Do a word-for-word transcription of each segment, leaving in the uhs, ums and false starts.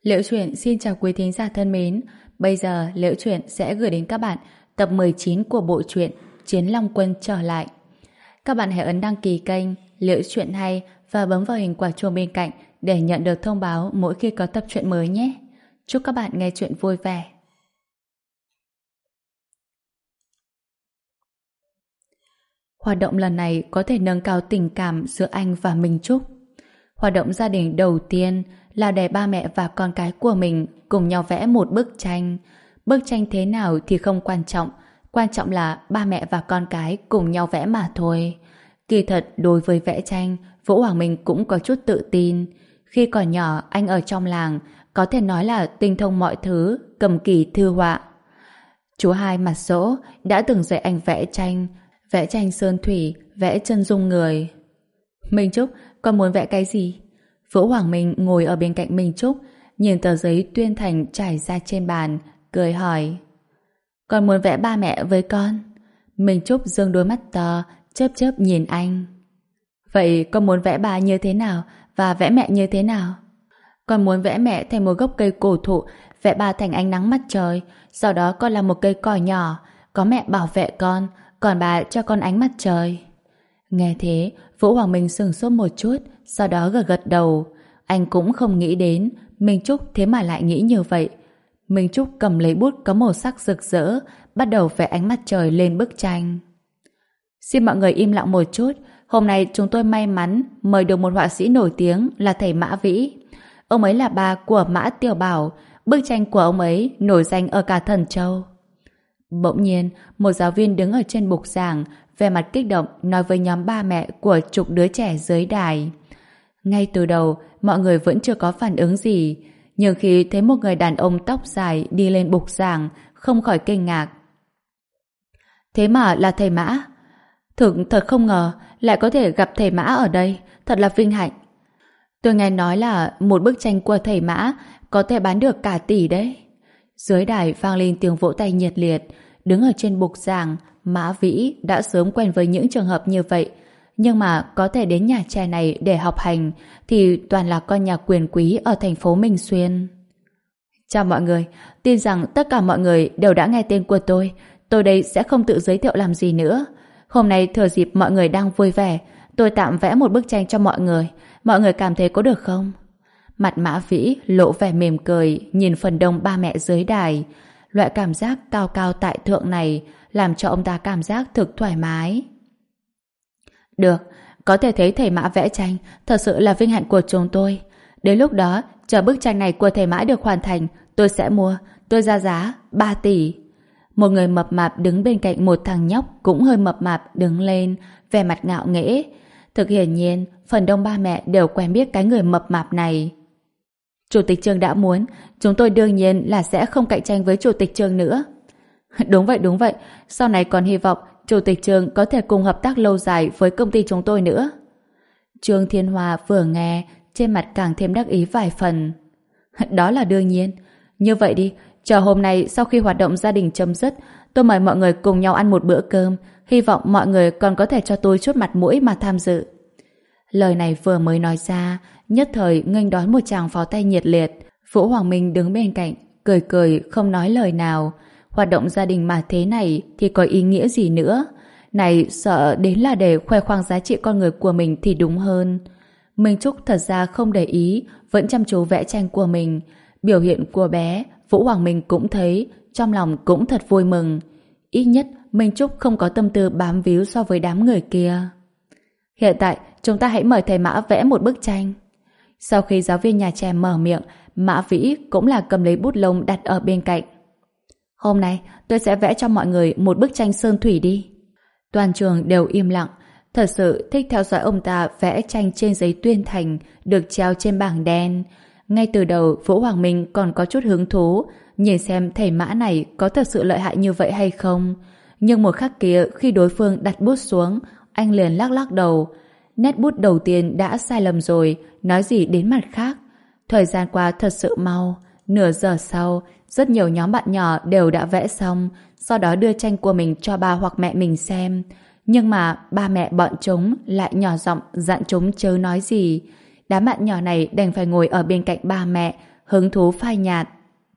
Liễu Chuyện xin chào quý thính giả thân mến. Bây giờ Liễu Chuyện sẽ gửi đến các bạn tập mười chín của bộ truyện Chiến Long Quân trở lại. Các bạn hãy ấn đăng ký kênh Liễu Chuyện hay và bấm vào hình quả chuông bên cạnh để nhận được thông báo mỗi khi có tập truyện mới nhé. Chúc các bạn nghe truyện vui vẻ. Hoạt động lần này có thể nâng cao tình cảm giữa anh và Minh Trúc. Hoạt động gia đình đầu tiên là để ba mẹ và con cái của mình cùng nhau vẽ một bức tranh. Bức tranh thế nào thì không quan trọng, quan trọng là ba mẹ và con cái cùng nhau vẽ mà thôi. Kỳ thật, đối với vẽ tranh, Vũ Hoàng Minh cũng có chút tự tin. Khi còn nhỏ, anh ở trong làng, có thể nói là tinh thông mọi thứ, cầm kỳ thư họa. Chú hai mặt dỗ đã từng dạy anh vẽ tranh, vẽ tranh sơn thủy, vẽ chân dung người. Minh Trúc, con muốn vẽ cái gì? Vũ Hoàng Minh ngồi ở bên cạnh Minh Trúc, nhìn tờ giấy tuyên thành trải ra trên bàn, cười hỏi. Con muốn vẽ ba mẹ với con. Minh Trúc giương đôi mắt to, chớp chớp nhìn anh. Vậy con muốn vẽ ba như thế nào và vẽ mẹ như thế nào? Con muốn vẽ mẹ thành một gốc cây cổ thụ, vẽ ba thành ánh nắng mặt trời, sau đó con là một cây cỏ nhỏ, có mẹ bảo vệ con, còn bà cho con ánh mặt trời. Nghe thế, Vũ Hoàng Minh sửng sốt một chút, sau đó gật gật đầu. Anh cũng không nghĩ đến Minh Trúc thế mà lại nghĩ như vậy. Minh Trúc cầm lấy bút có màu sắc rực rỡ, bắt đầu vẽ ánh mặt trời lên bức tranh. Xin mọi người im lặng một chút. Hôm nay chúng tôi may mắn mời được một họa sĩ nổi tiếng là thầy Mã Vĩ. Ông ấy là ba của Mã Tiểu Bảo. Bức tranh của ông ấy nổi danh ở cả Thần Châu. Bỗng nhiên, một giáo viên đứng ở trên bục giảng, vẻ mặt kích động nói với nhóm ba mẹ của chục đứa trẻ dưới đài. Ngay từ đầu, mọi người vẫn chưa có phản ứng gì, nhưng khi thấy một người đàn ông tóc dài đi lên bục giảng, không khỏi kinh ngạc. Thế mà là thầy Mã. Thực thật không ngờ lại có thể gặp thầy Mã ở đây, thật là vinh hạnh. Tôi nghe nói là một bức tranh của thầy Mã có thể bán được cả tỷ đấy. Dưới đài vang lên tiếng vỗ tay nhiệt liệt. Đứng ở trên bục giảng, Mã Vĩ đã sớm quen với những trường hợp như vậy, nhưng mà có thể đến nhà trẻ này để học hành thì toàn là con nhà quyền quý ở thành phố Minh Xuyên. Chào mọi người, tin rằng tất cả mọi người đều đã nghe tên của tôi. Tôi đây sẽ không tự giới thiệu làm gì nữa. Hôm nay thừa dịp mọi người đang vui vẻ, tôi tạm vẽ một bức tranh cho mọi người. Mọi người cảm thấy có được không? Mặt Mã Vĩ lộ vẻ mỉm cười, nhìn phần đông ba mẹ dưới đài. Loại cảm giác cao cao tại thượng này làm cho ông ta cảm giác thực thoải mái. Được, có thể thấy thầy Mã vẽ tranh thật sự là vinh hạnh của chúng tôi. Đến lúc đó, chờ bức tranh này của thầy Mã được hoàn thành, tôi sẽ mua, tôi ra giá ba tỷ. Một người mập mạp đứng bên cạnh một thằng nhóc cũng hơi mập mạp đứng lên, vẻ mặt ngạo nghễ. Thực hiển nhiên, phần đông ba mẹ đều quen biết cái người mập mạp này. Chủ tịch Trương đã muốn, chúng tôi đương nhiên là sẽ không cạnh tranh với Chủ tịch Trương nữa. Đúng vậy, đúng vậy. Sau này còn hy vọng Chủ tịch Trương có thể cùng hợp tác lâu dài với công ty chúng tôi nữa. Trương Thiên Hoa vừa nghe, trên mặt càng thêm đắc ý vài phần. Đó là đương nhiên. Như vậy đi, chờ hôm nay sau khi hoạt động gia đình chấm dứt, tôi mời mọi người cùng nhau ăn một bữa cơm. Hy vọng mọi người còn có thể cho tôi chút mặt mũi mà tham dự. Lời này vừa mới nói ra, nhất thời nghênh đón một tràng pháo tay nhiệt liệt. Vũ Hoàng Minh đứng bên cạnh, cười cười không nói lời nào. Hoạt động gia đình mà thế này thì có ý nghĩa gì nữa? Này sợ đến là để khoe khoang giá trị con người của mình thì đúng hơn. Minh Trúc thật ra không để ý, vẫn chăm chú vẽ tranh của mình. Biểu hiện của bé, Vũ Hoàng Minh cũng thấy, trong lòng cũng thật vui mừng. Ít nhất Minh Trúc không có tâm tư bám víu so với đám người kia. Hiện tại, chúng ta hãy mời thầy Mã vẽ một bức tranh. Sau khi giáo viên nhà trẻ mở miệng, Mã Vĩ cũng là cầm lấy bút lông đặt ở bên cạnh. Hôm nay, tôi sẽ vẽ cho mọi người một bức tranh sơn thủy đi. Toàn trường đều im lặng, thật sự thích theo dõi ông ta vẽ tranh trên giấy tuyên thành được treo trên bảng đen. Ngay từ đầu, Vũ Hoàng Minh còn có chút hứng thú, nhìn xem thầy Mã này có thật sự lợi hại như vậy hay không. Nhưng một khắc kia, khi đối phương đặt bút xuống, anh liền lắc lắc đầu. Nét bút đầu tiên đã sai lầm rồi, nói gì đến mặt khác. Thời gian qua thật sự mau. Nửa giờ sau, rất nhiều nhóm bạn nhỏ đều đã vẽ xong, sau đó đưa tranh của mình cho ba hoặc mẹ mình xem. Nhưng mà ba mẹ bọn chúng lại nhỏ giọng dặn chúng chớ nói gì. Đám bạn nhỏ này đành phải ngồi ở bên cạnh ba mẹ, hứng thú phai nhạt.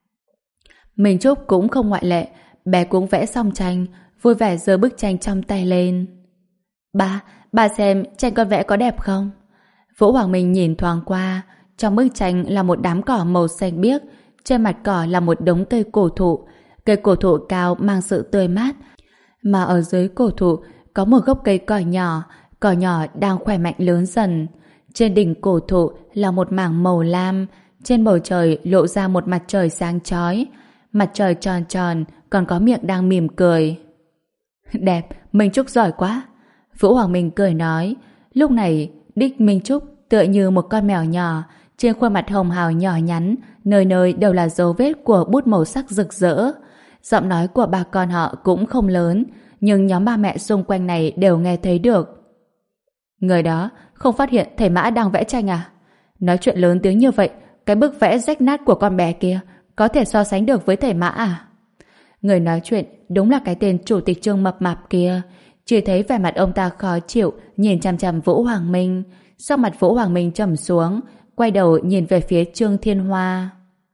Minh Trúc cũng không ngoại lệ, bé cũng vẽ xong tranh, vui vẻ giơ bức tranh trong tay lên. Ba, ba xem tranh con vẽ có đẹp không? Vũ Hoàng Minh nhìn thoáng qua, trong bức tranh là một đám cỏ màu xanh biếc, trên mặt cỏ là một đống cây cổ thụ, cây cổ thụ cao mang sự tươi mát, mà ở dưới cổ thụ có một gốc cây cỏ nhỏ, cỏ nhỏ đang khỏe mạnh lớn dần. Trên đỉnh cổ thụ là một mảng màu lam, trên bầu trời lộ ra một mặt trời sáng chói, mặt trời tròn tròn, còn có miệng đang mỉm cười. Đẹp, Minh Trúc giỏi quá. Vũ Hoàng Minh cười nói. Lúc này, đích Minh Trúc tựa như một con mèo nhỏ, trên khuôn mặt hồng hào nhỏ nhắn, nơi nơi đều là dấu vết của bút màu sắc rực rỡ. Giọng nói của bà con họ cũng không lớn, nhưng nhóm ba mẹ xung quanh này đều nghe thấy được. Người đó không phát hiện thầy Mã đang vẽ tranh à? Nói chuyện lớn tiếng như vậy, cái bức vẽ rách nát của con bé kia có thể so sánh được với thầy Mã à? Người nói chuyện đúng là cái tên chủ tịch Trương mập mạp kia. Chỉ thấy vẻ mặt ông ta khó chịu, nhìn chằm chằm Vũ Hoàng Minh. Sau mặt Vũ Hoàng Minh trầm xuống, quay đầu nhìn về phía Trương Thiên Hoa.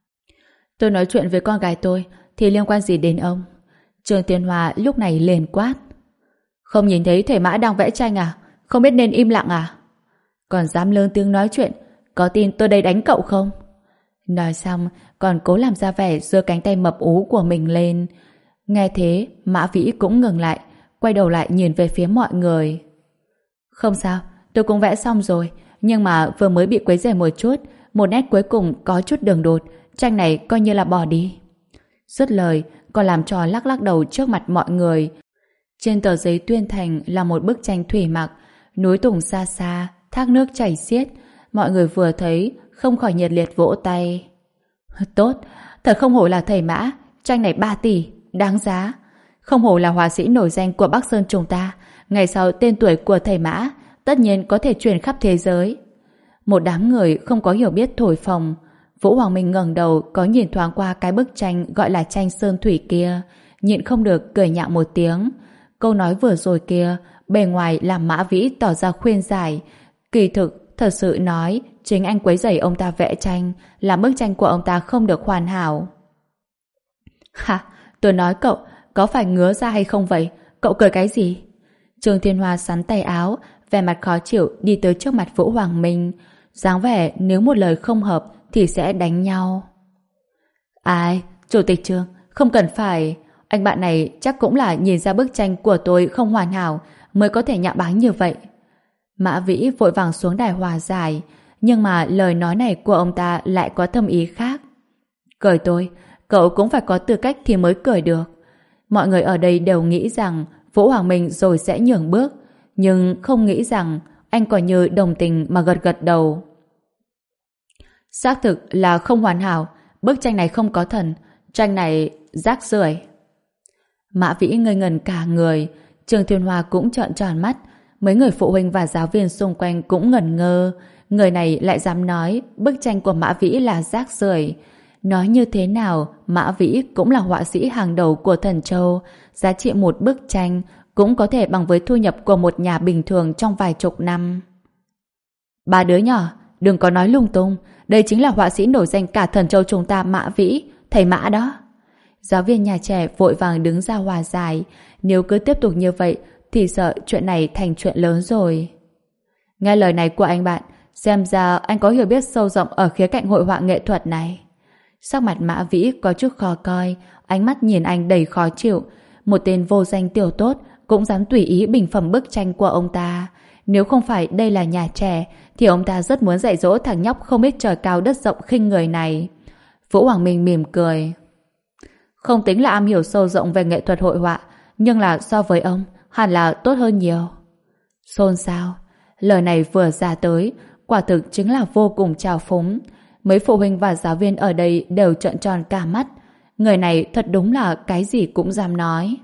Tôi nói chuyện với con gái tôi thì liên quan gì đến ông? Trương Thiên Hoa lúc này liền quát. Không nhìn thấy thầy Mã đang vẽ tranh à? Không biết nên im lặng à? Còn dám lớn tiếng nói chuyện, có tin tôi đây đánh cậu không? Nói xong, còn cố làm ra vẻ giơ cánh tay mập ú của mình lên. Nghe thế, Mã Vĩ cũng ngừng lại, quay đầu lại nhìn về phía mọi người. Không sao, tôi cũng vẽ xong rồi, nhưng mà vừa mới bị quấy rầy một chút, một nét cuối cùng có chút đường đột, tranh này coi như là bỏ đi. Dứt lời, còn làm trò lắc lắc đầu trước mặt mọi người. Trên tờ giấy tuyên thành là một bức tranh thủy mặc, núi Tùng xa xa, thác nước chảy xiết. Mọi người vừa thấy, không khỏi nhiệt liệt vỗ tay. Tốt, thật không hổ là thầy Mã, tranh này ba tỷ, đáng giá. Không hổ là họa sĩ nổi danh của Bắc Sơn chúng ta, ngày sau tên tuổi của thầy Mã tất nhiên có thể truyền khắp thế giới. Một đám người không có hiểu biết thổi phồng. Vũ Hoàng Minh ngẩng đầu có nhìn thoáng qua cái bức tranh gọi là tranh sơn thủy kia, nhịn không được cười nhạo một tiếng. Câu nói vừa rồi kia, bề ngoài làm Mã Vĩ tỏ ra khuyên giải, kỳ thực thật sự nói chính anh quấy rầy ông ta vẽ tranh, làm bức tranh của ông ta không được hoàn hảo. Hả? Tôi nói cậu, có phải ngứa ra hay không vậy? Cậu cười cái gì? Trương Thiên Hoa sắn tay áo, vẻ mặt khó chịu đi tới trước mặt Vũ Hoàng Minh, dáng vẻ nếu một lời không hợp thì sẽ đánh nhau. Ai? Chủ tịch Trương, không cần phải. Anh bạn này chắc cũng là nhìn ra bức tranh của tôi không hoàn hảo mới có thể nhạ báng như vậy. Mã Vĩ vội vàng xuống đài hòa giải, nhưng mà lời nói này của ông ta lại có thâm ý khác. Cười tôi, cậu cũng phải có tư cách thì mới cười được. Mọi người ở đây đều nghĩ rằng Vũ Hoàng Minh rồi sẽ nhường bước, nhưng không nghĩ rằng anh còn như đồng tình mà gật gật đầu. Xác thực là không hoàn hảo, bức tranh này không có thần, tranh này rác rưởi. Mã Vĩ ngây ngần cả người, Trương Thiên Hoa cũng trợn tròn mắt, mấy người phụ huynh và giáo viên xung quanh cũng ngẩn ngơ, người này lại dám nói bức tranh của Mã Vĩ là rác rưởi. Nói như thế nào, Mã Vĩ cũng là họa sĩ hàng đầu của Thần Châu, giá trị một bức tranh cũng có thể bằng với thu nhập của một nhà bình thường trong vài chục năm. Ba đứa nhỏ, đừng có nói lung tung, đây chính là họa sĩ nổi danh cả Thần Châu chúng ta, Mã Vĩ, thầy Mã đó. Giáo viên nhà trẻ vội vàng đứng ra hòa giải, nếu cứ tiếp tục như vậy thì sợ chuyện này thành chuyện lớn rồi. Nghe lời này của anh bạn, xem ra anh có hiểu biết sâu rộng ở khía cạnh hội họa nghệ thuật này. Sắc mặt Mã Vĩ có chút khó coi, ánh mắt nhìn anh đầy khó chịu. Một tên vô danh tiểu tốt cũng dám tùy ý bình phẩm bức tranh của ông ta. Nếu không phải đây là nhà trẻ thì ông ta rất muốn dạy dỗ thằng nhóc không biết trời cao đất rộng khinh người này. Vũ Hoàng Minh mỉm cười. Không tính là am hiểu sâu rộng về nghệ thuật hội họa, nhưng là so với ông hẳn là tốt hơn nhiều. Xôn xao. Lời này vừa ra tới, quả thực chính là vô cùng trào phúng. Mấy phụ huynh và giáo viên ở đây đều trợn tròn cả mắt. Người này thật đúng là cái gì cũng dám nói.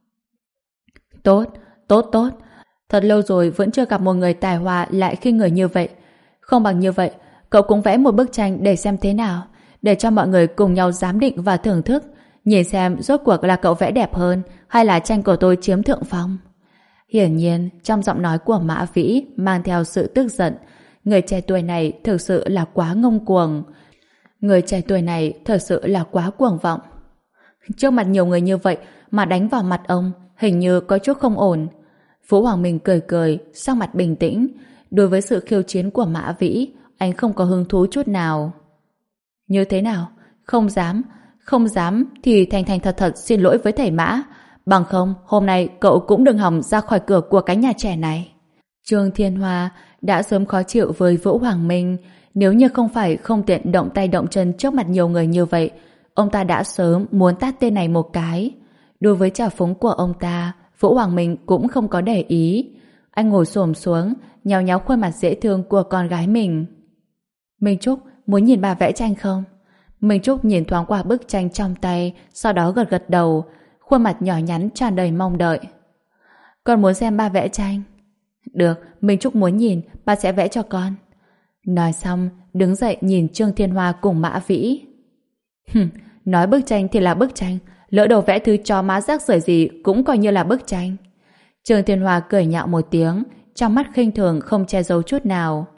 Tốt, tốt, tốt. Thật lâu rồi vẫn chưa gặp một người tài hoa lại khinh người như vậy. Không bằng như vậy, cậu cũng vẽ một bức tranh để xem thế nào, để cho mọi người cùng nhau giám định và thưởng thức, nhìn xem rốt cuộc là cậu vẽ đẹp hơn hay là tranh của tôi chiếm thượng phong. Hiển nhiên, trong giọng nói của Mã Vĩ mang theo sự tức giận. Người trẻ tuổi này thực sự là quá ngông cuồng. Người trẻ tuổi này thật sự là quá cuồng vọng. Trước mặt nhiều người như vậy mà đánh vào mặt ông, hình như có chút không ổn. Vũ Hoàng Minh cười cười, sắc mặt bình tĩnh. Đối với sự khiêu chiến của Mã Vĩ, anh không có hứng thú chút nào. Như thế nào? Không dám. Không dám thì thành thành thật thật xin lỗi với thầy Mã. Bằng không, hôm nay cậu cũng đừng hòng ra khỏi cửa của cái nhà trẻ này. Trương Thiên Hoa đã sớm khó chịu với Vũ Hoàng Minh. Nếu như không phải không tiện động tay động chân trước mặt nhiều người như vậy, ông ta đã sớm muốn tát tên này một cái. Đối với trào phúng của ông ta, Vũ Hoàng Minh cũng không có để ý. Anh ngồi xổm xuống, nhéo nhéo khuôn mặt dễ thương của con gái mình. Minh Trúc, muốn nhìn bà vẽ tranh không? Minh Trúc nhìn thoáng qua bức tranh trong tay, sau đó gật gật đầu, khuôn mặt nhỏ nhắn tràn đầy mong đợi. Con muốn xem ba vẽ tranh. Được, Minh Trúc muốn nhìn, ba sẽ vẽ cho con. Nói xong, đứng dậy nhìn Trương Thiên Hoa cùng Mã Vĩ. Hừm, nói bức tranh thì là bức tranh, lỡ đầu vẽ thứ chó má rác rưởi gì cũng coi như là bức tranh. Trương Thiên Hoa cười nhạo một tiếng, trong mắt khinh thường không che giấu chút nào.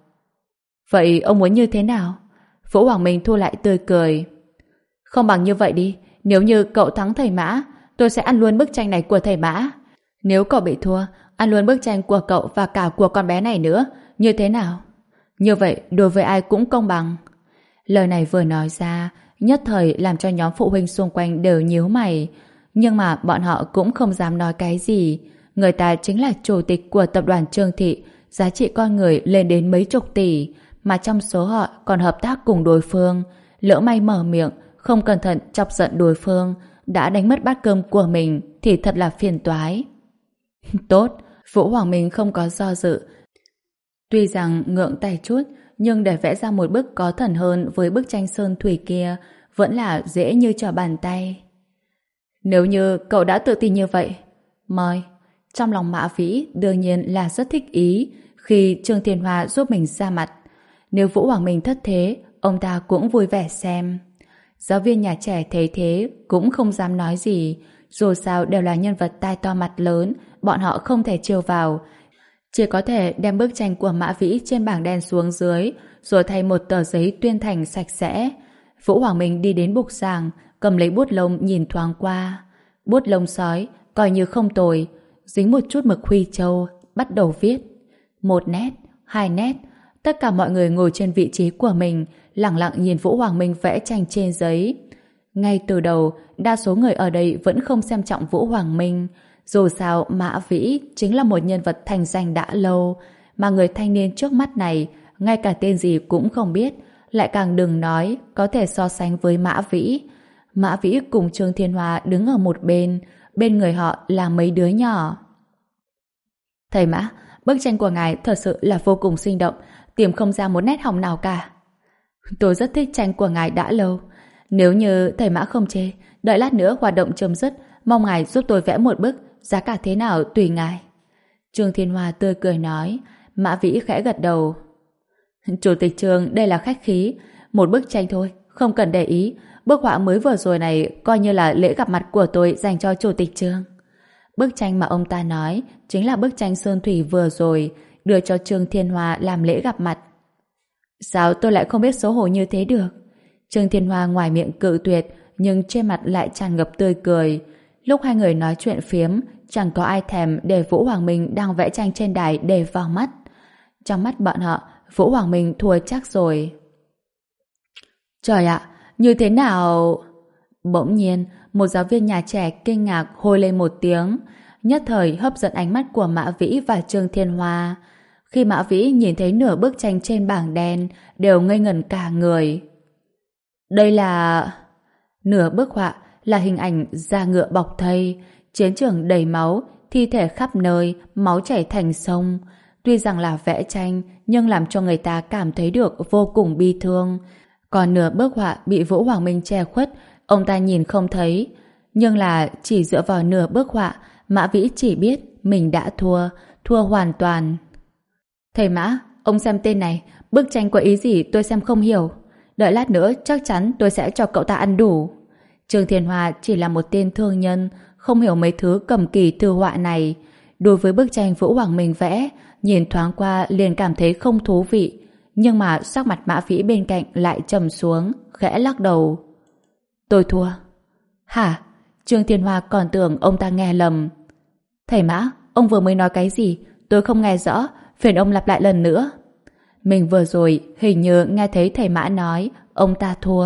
Vậy ông muốn như thế nào? Vũ Hoàng Minh thu lại tươi cười. Không bằng như vậy đi, nếu như cậu thắng thầy Mã, tôi sẽ ăn luôn bức tranh này của thầy Mã. Nếu cậu bị thua, ăn luôn bức tranh của cậu và cả của con bé này nữa, như thế nào? Như vậy đối với ai cũng công bằng. Lời này vừa nói ra, nhất thời làm cho nhóm phụ huynh xung quanh đều nhíu mày. Nhưng mà bọn họ cũng không dám nói cái gì. Người ta chính là chủ tịch của tập đoàn Trương Thị, giá trị con người lên đến mấy chục tỷ, mà trong số họ còn hợp tác cùng đối phương. Lỡ may mở miệng, không cẩn thận chọc giận đối phương, đã đánh mất bát cơm của mình thì thật là phiền toái. Tốt, Vũ Hoàng Minh không có do dự. Tuy rằng ngượng tay chút, nhưng để vẽ ra một bức có thần hơn với bức tranh sơn thủy kia vẫn là dễ như trở bàn tay. Nếu như cậu đã tự tin như vậy, mời. Trong lòng Mã Vĩ đương nhiên là rất thích ý khi Trương Thiên Hoa giúp mình ra mặt. Nếu Vũ Hoàng Minh thất thế, ông ta cũng vui vẻ xem. Giáo viên nhà trẻ thấy thế cũng không dám nói gì, dù sao đều là nhân vật tai to mặt lớn, bọn họ không thể trêu vào. Chỉ có thể đem bức tranh của Mã Vĩ trên bảng đen xuống dưới, rồi thay một tờ giấy tuyên thành sạch sẽ. Vũ Hoàng Minh đi đến bục giảng, cầm lấy bút lông nhìn thoáng qua. Bút lông sói, coi như không tồi, dính một chút mực huy châu, bắt đầu viết. Một nét, hai nét, tất cả mọi người ngồi trên vị trí của mình, lặng lặng nhìn Vũ Hoàng Minh vẽ tranh trên giấy. Ngay từ đầu, đa số người ở đây vẫn không xem trọng Vũ Hoàng Minh. Dù sao, Mã Vĩ chính là một nhân vật thành danh đã lâu, mà người thanh niên trước mắt này, ngay cả tên gì cũng không biết, lại càng đừng nói có thể so sánh với Mã Vĩ. Mã Vĩ cùng Trương Thiên Hoa đứng ở một bên, bên người họ là mấy đứa nhỏ. Thầy Mã, bức tranh của ngài thật sự là vô cùng sinh động, tìm không ra một nét hỏng nào cả. Tôi rất thích tranh của ngài đã lâu. Nếu như thầy Mã không chê, đợi lát nữa hoạt động chấm dứt, mong ngài giúp tôi vẽ một bức, giá cả thế nào tùy ngài. Trương Thiên Hoa tươi cười nói. Mã Vĩ khẽ gật đầu. Chủ tịch Trương, đây là khách khí, một bức tranh thôi, không cần để ý. Bức họa mới vừa rồi này coi như là lễ gặp mặt của tôi dành cho chủ tịch Trương. Bức tranh mà ông ta nói chính là bức tranh sơn thủy vừa rồi, đưa cho Trương Thiên Hoa làm lễ gặp mặt. Sao tôi lại không biết xấu hổ như thế được? Trương Thiên Hoa ngoài miệng cự tuyệt, nhưng trên mặt lại tràn ngập tươi cười. Lúc hai người nói chuyện phiếm, chẳng có ai thèm để Vũ Hoàng Minh đang vẽ tranh trên đài để vào mắt. Trong mắt bọn họ, Vũ Hoàng Minh thua chắc rồi. Trời ạ, như thế nào? Bỗng nhiên, một giáo viên nhà trẻ kinh ngạc hôi lên một tiếng, nhất thời hấp dẫn ánh mắt của Mã Vĩ và Trương Thiên Hoa. Khi Mã Vĩ nhìn thấy nửa bức tranh trên bảng đen, đều ngây ngẩn cả người. Đây là... Nửa bức họa là hình ảnh da ngựa bọc thây, chiến trường đầy máu, thi thể khắp nơi, máu chảy thành sông. Tuy rằng là vẽ tranh, nhưng làm cho người ta cảm thấy được vô cùng bi thương. Còn nửa bức họa bị Vũ Hoàng Minh che khuất, ông ta nhìn không thấy. Nhưng là chỉ dựa vào nửa bức họa, Mã Vĩ chỉ biết mình đã thua, thua hoàn toàn. Thầy Mã, ông xem tên này, bức tranh có ý gì tôi xem không hiểu. Đợi lát nữa chắc chắn tôi sẽ cho cậu ta ăn đủ. Trương Thiên Hoa chỉ là một tên thương nhân, không hiểu mấy thứ cầm kỳ thư họa này. Đối với bức tranh Vũ Hoàng Minh vẽ, nhìn thoáng qua liền cảm thấy không thú vị. Nhưng mà sắc mặt Mã Vĩ bên cạnh lại trầm xuống, khẽ lắc đầu. Tôi thua. Hả? Trương Thiên Hoa còn tưởng ông ta nghe lầm. Thầy Mã, ông vừa mới nói cái gì? Tôi không nghe rõ, phiền ông lặp lại lần nữa. Mình vừa rồi hình như nghe thấy thầy Mã nói ông ta thua.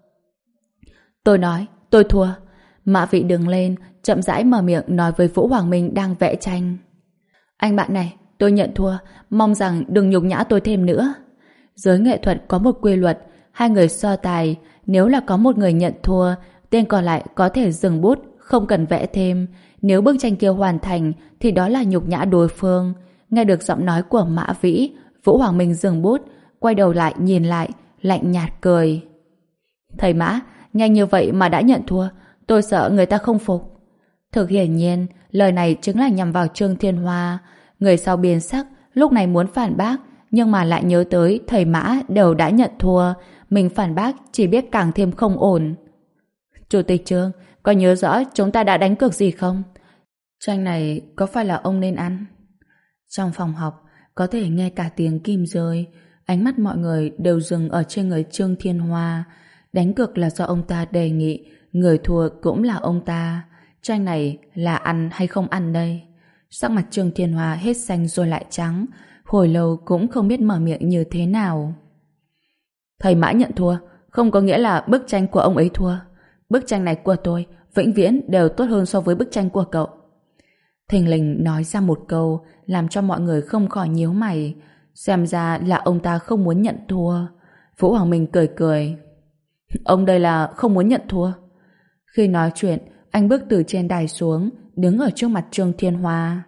Tôi nói, tôi thua. Mã Vĩ đứng lên, chậm rãi mở miệng nói với Vũ Hoàng Minh đang vẽ tranh. Anh bạn này, tôi nhận thua, mong rằng đừng nhục nhã tôi thêm nữa. Giới nghệ thuật có một quy luật, hai người so tài, nếu là có một người nhận thua, tên còn lại có thể dừng bút, không cần vẽ thêm. Nếu bức tranh kia hoàn thành, thì đó là nhục nhã đối phương. Nghe được giọng nói của Mã Vĩ, Vũ Hoàng Minh dừng bút, quay đầu lại nhìn lại, lạnh nhạt cười. Thầy Mã, nhanh như vậy mà đã nhận thua, tôi sợ người ta không phục. Thực hiển nhiên, lời này chính là nhằm vào Trương Thiên Hoa. Người sau biến sắc, lúc này muốn phản bác, nhưng mà lại nhớ tới thầy Mã đều đã nhận thua, mình phản bác chỉ biết càng thêm không ổn. Chủ tịch Trương, có nhớ rõ chúng ta đã đánh cược gì không? Tranh này có phải là ông nên ăn? Trong phòng học, có thể nghe cả tiếng kim rơi, ánh mắt mọi người đều dừng ở trên người Trương Thiên Hoa. Đánh cược là do ông ta đề nghị, người thua cũng là ông ta. Tranh này là ăn hay không ăn đây? Sắc mặt Trương Thiên Hoa hết xanh rồi lại trắng, hồi lâu cũng không biết mở miệng như thế nào. Thầy Mã nhận thua, không có nghĩa là bức tranh của ông ấy thua. Bức tranh này của tôi vĩnh viễn đều tốt hơn so với bức tranh của cậu. Thình lình nói ra một câu làm cho mọi người không khỏi nhíu mày. Xem ra là ông ta không muốn nhận thua. Vũ Hoàng Minh cười cười. Ông đây là không muốn nhận thua. Khi nói chuyện, anh bước từ trên đài xuống, đứng ở trước mặt Trương Thiên Hoa.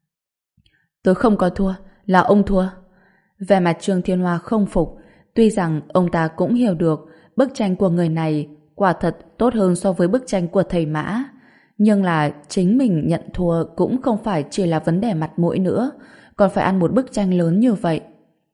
Tôi không có thua, là ông thua. Vẻ mặt Trương Thiên Hoa không phục. Tuy rằng ông ta cũng hiểu được bức tranh của người này quả thật tốt hơn so với bức tranh của thầy Mã. Nhưng là chính mình nhận thua cũng không phải chỉ là vấn đề mặt mũi nữa, còn phải ăn một bức tranh lớn như vậy.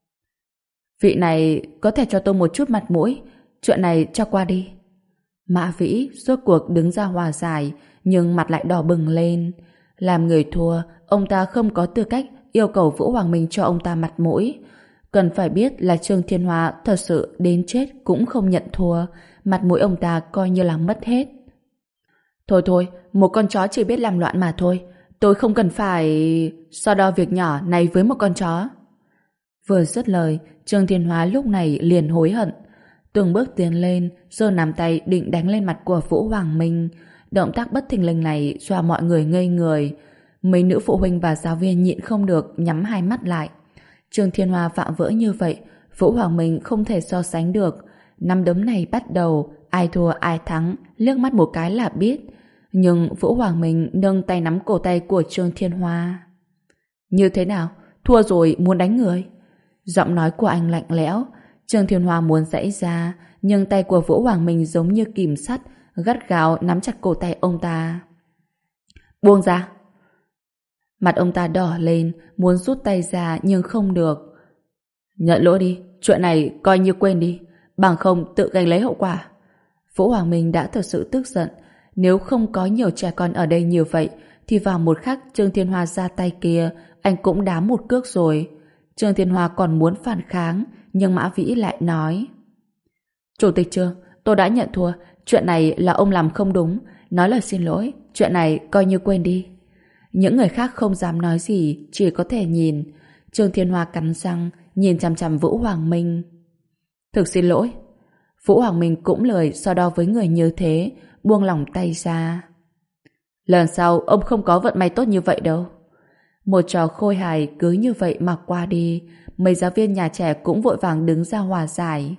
Vị này có thể cho tôi một chút mặt mũi, chuyện này cho qua đi. Mã Vĩ rốt cuộc đứng ra hòa giải, nhưng mặt lại đỏ bừng lên. Làm người thua, ông ta không có tư cách yêu cầu Vũ Hoàng Minh cho ông ta mặt mũi. Cần phải biết là Trương Thiên Hoa thật sự đến chết cũng không nhận thua, mặt mũi ông ta coi như là mất hết. Thôi thôi, một con chó chỉ biết làm loạn mà thôi. Tôi không cần phải so đo việc nhỏ này với một con chó. Vừa dứt lời, Trương Thiên Hóa lúc này liền hối hận. Từng bước tiến lên, giơ nắm tay định đánh lên mặt của Vũ Hoàng Minh. Động tác bất thình lình này dọa mọi người ngây người. Mấy nữ phụ huynh và giáo viên nhịn không được nhắm hai mắt lại. Trương Thiên Hóa vạm vỡ như vậy, Vũ Hoàng Minh không thể so sánh được. Năm đấm này bắt đầu, ai thua ai thắng, liếc mắt một cái là biết. Nhưng Vũ Hoàng Minh nâng tay nắm cổ tay của Trương Thiên Hoa. Như thế nào? Thua rồi muốn đánh người? Giọng nói của anh lạnh lẽo. Trương Thiên Hoa muốn giãy ra, nhưng tay của Vũ Hoàng Minh giống như kìm sắt, gắt gao nắm chặt cổ tay ông ta. Buông ra! Mặt ông ta đỏ lên, muốn rút tay ra nhưng không được. Nhận lỗi đi, chuyện này coi như quên đi, bằng không tự gánh lấy hậu quả. Vũ Hoàng Minh đã thật sự tức giận. Nếu không có nhiều trẻ con ở đây như vậy, thì vào một khắc Trương Thiên Hoa ra tay kia, anh cũng đá một cước rồi. Trương Thiên Hoa còn muốn phản kháng, nhưng Mã Vĩ lại nói: Chủ tịch Trương, tôi đã nhận thua, chuyện này là ông làm không đúng, nói lời xin lỗi, chuyện này coi như quên đi. Những người khác không dám nói gì, chỉ có thể nhìn. Trương Thiên Hoa cắn răng, nhìn chằm chằm Vũ Hoàng Minh. Thực xin lỗi. Vũ Hoàng Minh cũng lời so đo với người như thế, buông lỏng tay ra. Lần sau ông không có vận may tốt như vậy đâu. Một trò khôi hài cứ như vậy mà qua đi. Mấy giáo viên nhà trẻ cũng vội vàng đứng ra hòa giải.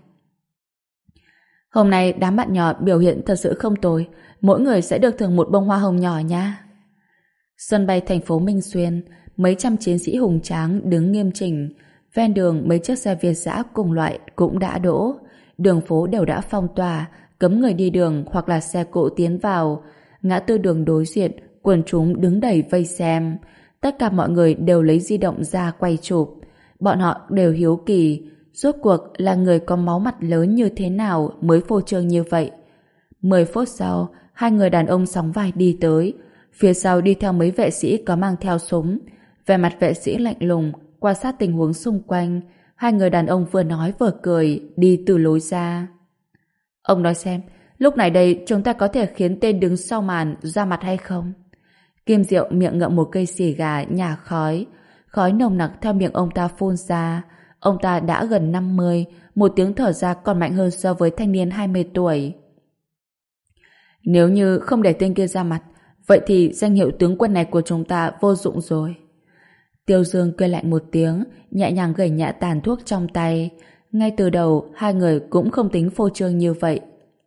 Hôm nay đám bạn nhỏ biểu hiện thật sự không tồi, mỗi người sẽ được thưởng một bông hoa hồng nhỏ nha. Sân bay thành phố Minh Xuyên, mấy trăm chiến sĩ hùng tráng đứng nghiêm chỉnh. Ven đường mấy chiếc xe Việt dã cùng loại cũng đã đỗ. Đường phố đều đã phong tỏa, cấm người đi đường hoặc là xe cộ tiến vào. Ngã tư đường đối diện, quần chúng đứng đầy vây xem. Tất cả mọi người đều lấy di động ra quay chụp. Bọn họ đều hiếu kỳ, rốt cuộc là người có máu mặt lớn như thế nào mới phô trương như vậy. Mười phút sau, hai người đàn ông sóng vai đi tới. Phía sau đi theo mấy vệ sĩ có mang theo súng. Vẻ mặt vệ sĩ lạnh lùng, quan sát tình huống xung quanh. Hai người đàn ông vừa nói vừa cười, đi từ lối ra. Ông nói xem, lúc này đây chúng ta có thể khiến tên đứng sau màn ra mặt hay không? Kim Diệu miệng ngậm một cây xì gà nhả khói. Khói nồng nặc theo miệng ông ta phun ra. Ông ta đã gần năm mươi, một tiếng thở ra còn mạnh hơn so với thanh niên hai mươi tuổi. Nếu như không để tên kia ra mặt, vậy thì danh hiệu tướng quân này của chúng ta vô dụng rồi. Tiêu Dương cười lạnh một tiếng, nhẹ nhàng gẩy nhẹ tàn thuốc trong tay. Ngay từ đầu, hai người cũng không tính phô trương như vậy.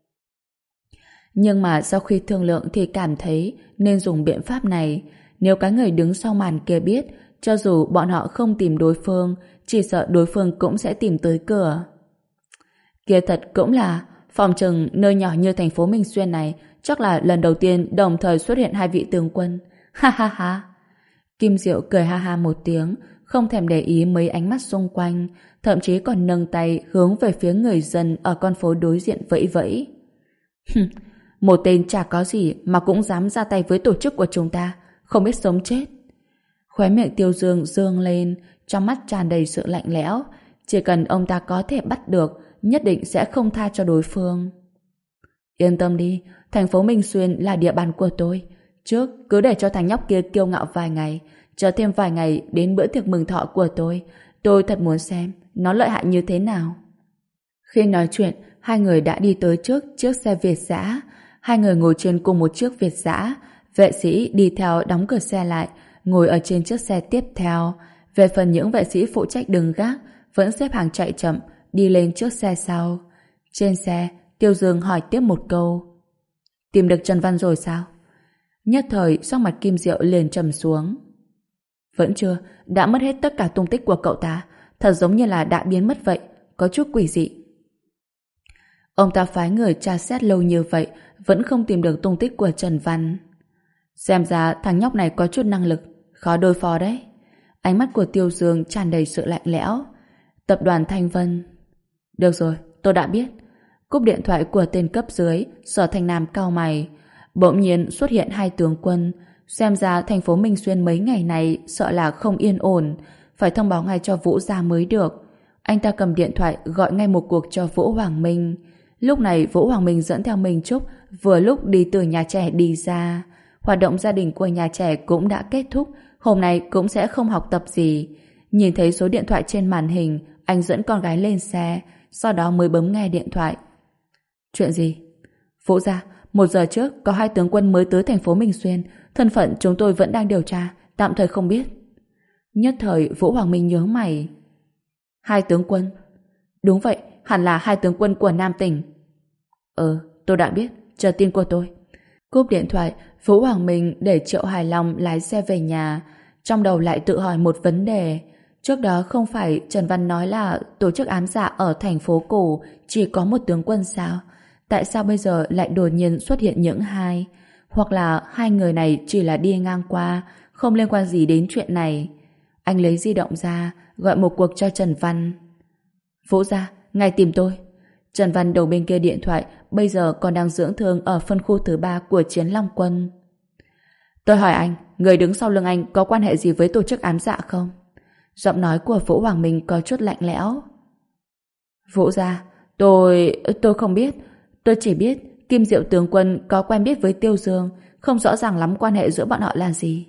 Nhưng mà sau khi thương lượng thì cảm thấy nên dùng biện pháp này. Nếu cái người đứng sau màn kia biết, cho dù bọn họ không tìm đối phương, chỉ sợ đối phương cũng sẽ tìm tới cửa. Kia thật cũng là, phòng chừng nơi nhỏ như thành phố Minh Xuyên này chắc là lần đầu tiên đồng thời xuất hiện hai vị tướng quân. Ha ha ha. Kim Diệu cười ha ha một tiếng, không thèm để ý mấy ánh mắt xung quanh, thậm chí còn nâng tay hướng về phía người dân ở con phố đối diện vẫy vẫy. Một tên chả có gì mà cũng dám ra tay với tổ chức của chúng ta, không biết sống chết. Khóe miệng Tiêu Dương dương lên, trong mắt tràn đầy sự lạnh lẽo. Chỉ cần ông ta có thể bắt được, nhất định sẽ không tha cho đối phương. Yên tâm đi, thành phố Minh Xuyên là địa bàn của tôi. Trước, cứ để cho thằng nhóc kia kiêu ngạo vài ngày, chờ thêm vài ngày đến bữa tiệc mừng thọ của tôi. Tôi thật muốn xem nó lợi hại như thế nào. Khi nói chuyện, hai người đã đi tới trước chiếc xe Việt dã. Hai người ngồi trên cùng một chiếc Việt dã. Vệ sĩ đi theo đóng cửa xe lại, ngồi ở trên chiếc xe tiếp theo. Về phần những vệ sĩ phụ trách đứng gác, vẫn xếp hàng chạy chậm, đi lên chiếc xe sau. Trên xe, Tiêu Dương hỏi tiếp một câu. Tìm được Trần Văn rồi sao? Nhất thời, sắc mặt Kim Diệu liền trầm xuống. Vẫn chưa, đã mất hết tất cả tung tích của cậu ta, thật giống như là đã biến mất vậy, có chút quỷ dị. Ông ta phái người tra xét lâu như vậy, vẫn không tìm được tung tích của Trần Văn. Xem ra thằng nhóc này có chút năng lực, khó đối phó đấy. Ánh mắt của Tiêu Dương tràn đầy sự lạnh lẽo. Tập đoàn Thanh Vân. Được rồi, tôi đã biết. Cúp điện thoại của tên cấp dưới, Sở Thành Nam cau mày. Bỗng nhiên xuất hiện hai tướng quân. Xem ra thành phố Minh Xuyên mấy ngày này sợ là không yên ổn, phải thông báo ngay cho Vũ gia mới được. Anh ta cầm điện thoại gọi ngay một cuộc cho Vũ Hoàng Minh. Lúc này Vũ Hoàng Minh dẫn theo Minh Trúc vừa lúc đi từ nhà trẻ đi ra. Hoạt động gia đình của nhà trẻ cũng đã kết thúc, hôm nay cũng sẽ không học tập gì. Nhìn thấy số điện thoại trên màn hình, anh dẫn con gái lên xe, sau đó mới bấm nghe điện thoại. Chuyện gì? Vũ gia, một giờ trước có hai tướng quân mới tới thành phố Minh Xuyên, thân phận chúng tôi vẫn đang điều tra, tạm thời không biết. Nhất thời Vũ Hoàng Minh nhớ mày. Hai tướng quân? Đúng vậy, hẳn là hai tướng quân của Nam tỉnh. Ờ, tôi đã biết, chờ tin của tôi. Cúp điện thoại, Vũ Hoàng Minh để Triệu Hải Long lái xe về nhà, trong đầu lại tự hỏi một vấn đề. Trước đó không phải Trần Văn nói là tổ chức ám dạ ở thành phố cổ chỉ có một tướng quân sao? Tại sao bây giờ lại đột nhiên xuất hiện những hai? Hoặc là hai người này chỉ là đi ngang qua, không liên quan gì đến chuyện này. Anh lấy di động ra, gọi một cuộc cho Trần Văn. Vũ gia, ngài tìm tôi. Trần Văn đầu bên kia điện thoại bây giờ còn đang dưỡng thương ở phân khu thứ ba của Chiến Long Quân. Tôi hỏi anh, người đứng sau lưng anh có quan hệ gì với tổ chức ám dạ không? Giọng nói của Vũ Hoàng Minh có chút lạnh lẽo. Vũ gia, tôi... tôi không biết. Tôi chỉ biết Kim Diệu tướng quân có quen biết với Tiêu Dương, không rõ ràng lắm quan hệ giữa bọn họ là gì.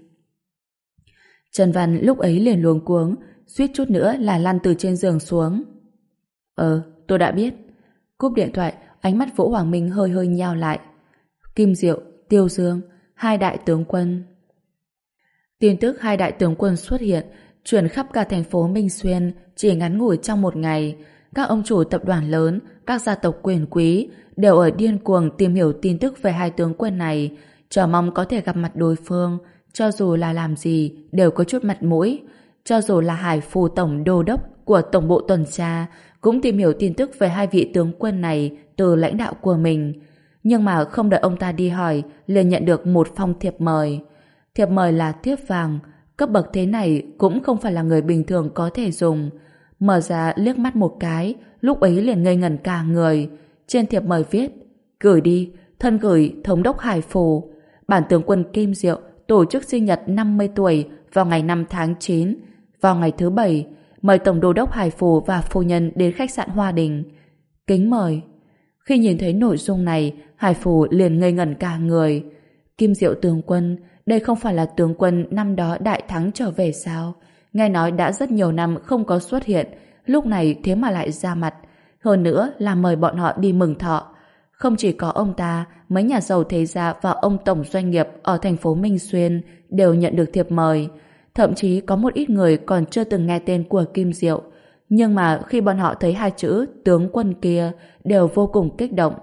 Trần Văn lúc ấy liền luống cuống, suýt chút nữa là lăn từ trên giường xuống. Ờ, tôi đã biết. Cúp điện thoại, ánh mắt Vũ Hoàng Minh hơi hơi nheo lại. Kim Diệu, Tiêu Dương, hai đại tướng quân. Tin tức hai đại tướng quân xuất hiện, truyền khắp cả thành phố Minh Xuyên chỉ ngắn ngủi trong một ngày. Các ông chủ tập đoàn lớn, các gia tộc quyền quý đều ở điên cuồng tìm hiểu tin tức về hai tướng quân này, chờ mong có thể gặp mặt đối phương. Cho dù là làm gì đều có chút mặt mũi. Cho dù là Hải Phù Tổng Đô Đốc của Tổng bộ Tuần tra cũng tìm hiểu tin tức về hai vị tướng quân này từ lãnh đạo của mình. Nhưng mà không đợi ông ta đi hỏi, liền nhận được một phong thiệp mời. Thiệp mời là thiếp vàng, cấp bậc thế này cũng không phải là người bình thường có thể dùng. Mở ra liếc mắt một cái, lúc ấy liền ngây ngẩn cả người. Trên thiệp mời viết: gửi đi, thân gửi Thống đốc Hải Phù. Bản tướng quân Kim Diệu tổ chức sinh nhật năm mươi tuổi vào ngày năm tháng chín, vào ngày thứ bảy. mời Tổng Đô đốc Hải Phủ và phu nhân đến khách sạn Hoa Đình. Kính mời. Khi nhìn thấy nội dung này, Hải Phủ liền ngây ngẩn cả người. Kim Diệu tướng quân, đây không phải là tướng quân năm đó đại thắng trở về sao? Nghe nói đã rất nhiều năm không có xuất hiện, lúc này thế mà lại ra mặt. Hơn nữa là mời bọn họ đi mừng thọ. Không chỉ có ông ta, mấy nhà giàu thế gia và ông tổng doanh nghiệp ở thành phố Minh Xuyên đều nhận được thiệp mời. Thậm chí có một ít người còn chưa từng nghe tên của Kim Diệu. Nhưng mà khi bọn họ thấy hai chữ tướng quân kia đều vô cùng kích động.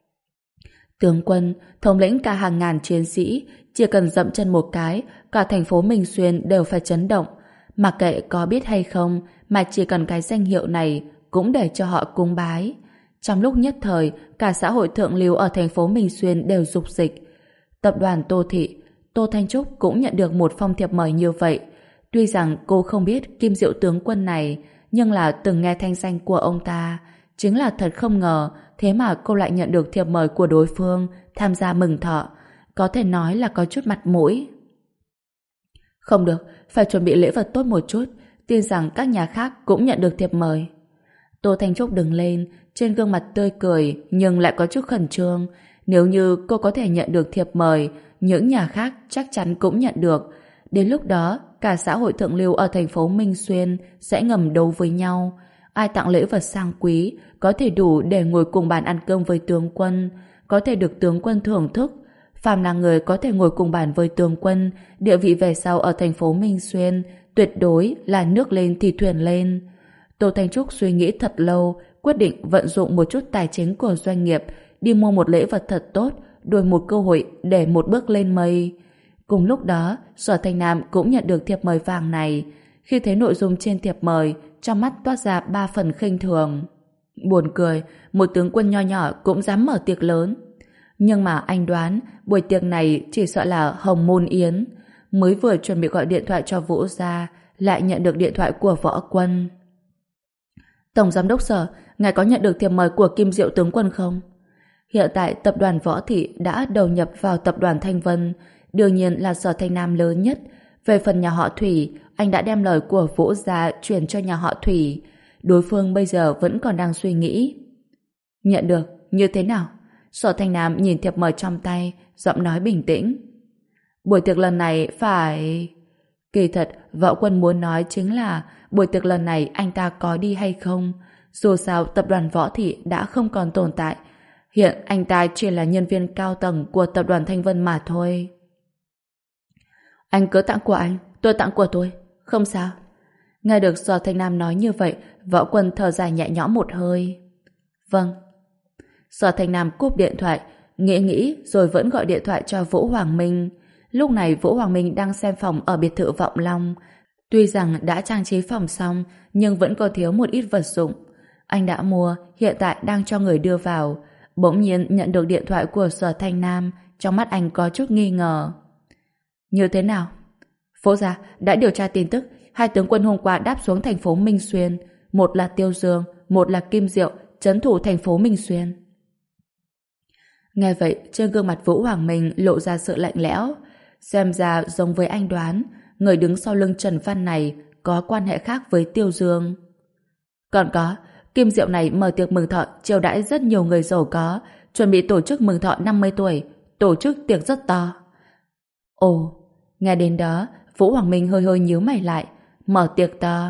Tướng quân, thống lĩnh cả hàng ngàn chiến sĩ, chỉ cần dậm chân một cái, cả thành phố Minh Xuyên đều phải chấn động. Mặc kệ có biết hay không, mà chỉ cần cái danh hiệu này cũng để cho họ cúng bái. Trong lúc nhất thời, cả xã hội thượng lưu ở thành phố Minh Xuyên đều rục dịch. Tập đoàn Tô Thị, Tô Thanh Trúc cũng nhận được một phong thiệp mời như vậy. Tuy rằng cô không biết Kim Diệu tướng quân này, nhưng là từng nghe thanh danh của ông ta. Chính là thật không ngờ, thế mà cô lại nhận được thiệp mời của đối phương tham gia mừng thọ. Có thể nói là có chút mặt mũi. Không được, phải chuẩn bị lễ vật tốt một chút, tin rằng các nhà khác cũng nhận được thiệp mời. Tô Thanh Trúc đứng lên, trên gương mặt tươi cười nhưng lại có chút khẩn trương. Nếu như cô có thể nhận được thiệp mời, những nhà khác chắc chắn cũng nhận được. Đến lúc đó, cả xã hội thượng lưu ở thành phố Minh Xuyên sẽ ngầm đấu với nhau. Ai tặng lễ vật sang quý, có thể đủ để ngồi cùng bàn ăn cơm với tướng quân, có thể được tướng quân thưởng thức. Phàm là người có thể ngồi cùng bàn với tướng quân, địa vị về sau ở thành phố Minh Xuyên tuyệt đối là nước lên thì thuyền lên. Tô Thanh Trúc suy nghĩ thật lâu, quyết định vận dụng một chút tài chính của doanh nghiệp, đi mua một lễ vật thật tốt, đổi một cơ hội để một bước lên mây. Cùng lúc đó, Sở Thanh Nam cũng nhận được thiệp mời vàng này. Khi thấy nội dung trên thiệp mời, trong mắt toát ra ba phần khinh thường. Buồn cười, một tướng quân nho nhỏ cũng dám mở tiệc lớn. Nhưng mà anh đoán, buổi tiệc này chỉ sợ là hồng môn yến. Mới vừa chuẩn bị gọi điện thoại cho Vũ gia, lại nhận được điện thoại của Võ Quân. Tổng giám đốc Sở, ngài có nhận được thiệp mời của Kim Diệu tướng quân không? Hiện tại tập đoàn Võ Thị đã đầu nhập vào tập đoàn Thanh Vân, đương nhiên là Sở Thanh Nam lớn nhất. Về phần nhà họ Thủy, anh đã đem lời của Vũ gia chuyển cho nhà họ Thủy. Đối phương bây giờ vẫn còn đang suy nghĩ. Nhận được, như thế nào? Sở Thanh Nam nhìn thiệp mời trong tay, giọng nói bình tĩnh. Buổi tiệc lần này phải... Kỳ thật, Võ Quân muốn nói chính là buổi tiệc lần này anh ta có đi hay không. Dù sao tập đoàn Võ Thị đã không còn tồn tại. Hiện anh ta chỉ là nhân viên cao tầng của tập đoàn Thanh Vân mà thôi. Anh cứ tặng của anh, tôi tặng của tôi. Không sao. Nghe được Sở Thanh Nam nói như vậy, Võ Quân thở dài nhẹ nhõm một hơi. Vâng. Sở Thanh Nam cúp điện thoại, nghĩ nghĩ rồi vẫn gọi điện thoại cho Vũ Hoàng Minh. Lúc này Vũ Hoàng Minh đang xem phòng ở biệt thự Vọng Long. Tuy rằng đã trang trí phòng xong, nhưng vẫn còn thiếu một ít vật dụng. Anh đã mua, hiện tại đang cho người đưa vào. Bỗng nhiên nhận được điện thoại của Sở Thanh Nam, trong mắt anh có chút nghi ngờ. Như thế nào? Phố gia đã điều tra tin tức, hai tướng quân hôm qua đáp xuống thành phố Minh Xuyên. Một là Tiêu Dương, một là Kim Diệu, trấn thủ thành phố Minh Xuyên. Nghe vậy, trên gương mặt Vũ Hoàng Minh lộ ra sự lạnh lẽo. Xem ra giống với anh đoán, người đứng sau lưng Trần Văn này có quan hệ khác với Tiêu Dương. Còn có, Kim Diệu này mở tiệc mừng thọ chiêu đãi rất nhiều người giàu có, chuẩn bị tổ chức mừng thọ năm mươi tuổi, tổ chức tiệc rất to. Ồ, nghe đến đó, Vũ Hoàng Minh hơi hơi nhíu mày lại, mở tiệc to.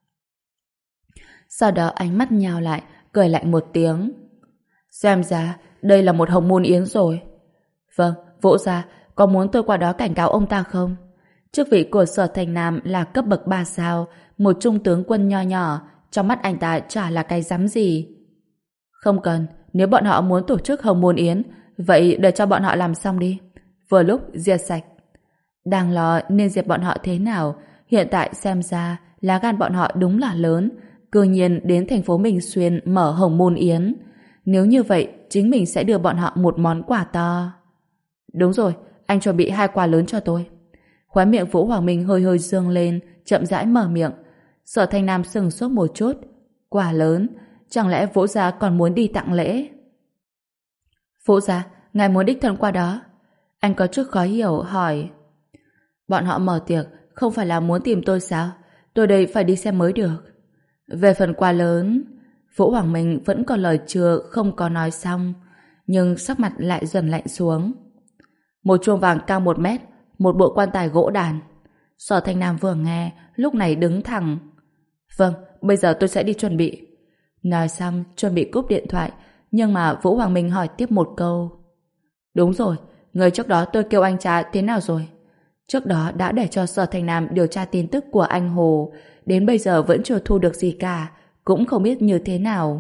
Sau đó ánh mắt nhào lại, cười lạnh một tiếng. Xem ra, đây là một hồng môn yến rồi. Vâng, Vũ gia, có muốn tôi qua đó cảnh cáo ông ta không? Chức vị của Sở Thành Nam là cấp bậc ba sao, một trung tướng quân nho nhỏ, trong mắt anh ta chả là cái rắm gì. Không cần, nếu bọn họ muốn tổ chức hồng môn yến, vậy để cho bọn họ làm xong đi. Vừa lúc diệt sạch. Đang lo nên diệt bọn họ thế nào, hiện tại xem ra lá gan bọn họ đúng là lớn, cư nhiên đến thành phố Minh Xuyên mở hồng môn yến. Nếu như vậy, chính mình sẽ đưa bọn họ một món quà to. Đúng rồi, anh chuẩn bị hai quà lớn cho tôi. Khóe miệng Vũ Hoàng Minh hơi hơi dương lên, chậm rãi mở miệng. Sở Thanh Nam sừng sốt một chút. Quà lớn? Chẳng lẽ Vũ gia còn muốn đi tặng lễ? Vũ gia, ngài muốn đích thân qua đó? Anh có chút khó hiểu, hỏi. Bọn họ mở tiệc, không phải là muốn tìm tôi sao? Tôi đây phải đi xem mới được. Về phần quà lớn, Vũ Hoàng Minh vẫn còn lời chưa không có nói xong, nhưng sắc mặt lại dần lạnh xuống. Một chuông vàng cao một mét, một bộ quan tài gỗ đàn. Sở Thanh Nam vừa nghe, lúc này đứng thẳng. Vâng, bây giờ tôi sẽ đi chuẩn bị. Nói xong, chuẩn bị cúp điện thoại, nhưng mà Vũ Hoàng Minh hỏi tiếp một câu. Đúng rồi, người trước đó tôi kêu anh tra thế nào rồi? Trước đó đã để cho Sở Thanh Nam điều tra tin tức của anh Hồ, đến bây giờ vẫn chưa thu được gì cả, cũng không biết như thế nào.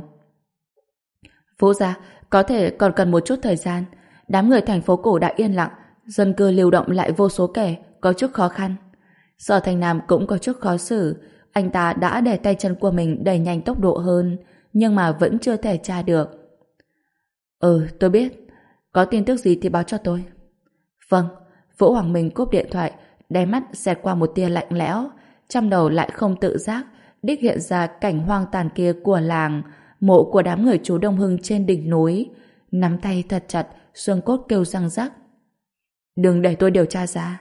Vũ gia, có thể còn cần một chút thời gian. Đám người thành phố cổ đã yên lặng, dân cư lưu động lại vô số kẻ, có chút khó khăn. Sở Thanh Nam cũng có chút khó xử, anh ta đã để tay chân của mình đẩy nhanh tốc độ hơn, nhưng mà vẫn chưa thể tra được. Ừ, tôi biết. Có tin tức gì thì báo cho tôi. Vâng. Vũ Hoàng Minh cúp điện thoại, đáy mắt xẹt qua một tia lạnh lẽo, trong đầu lại không tự giác đích hiện ra cảnh hoang tàn kia của làng, mộ của đám người chú Đông Hưng trên đỉnh núi, nắm tay thật chặt, xương cốt kêu răng rắc. Đừng để tôi điều tra ra.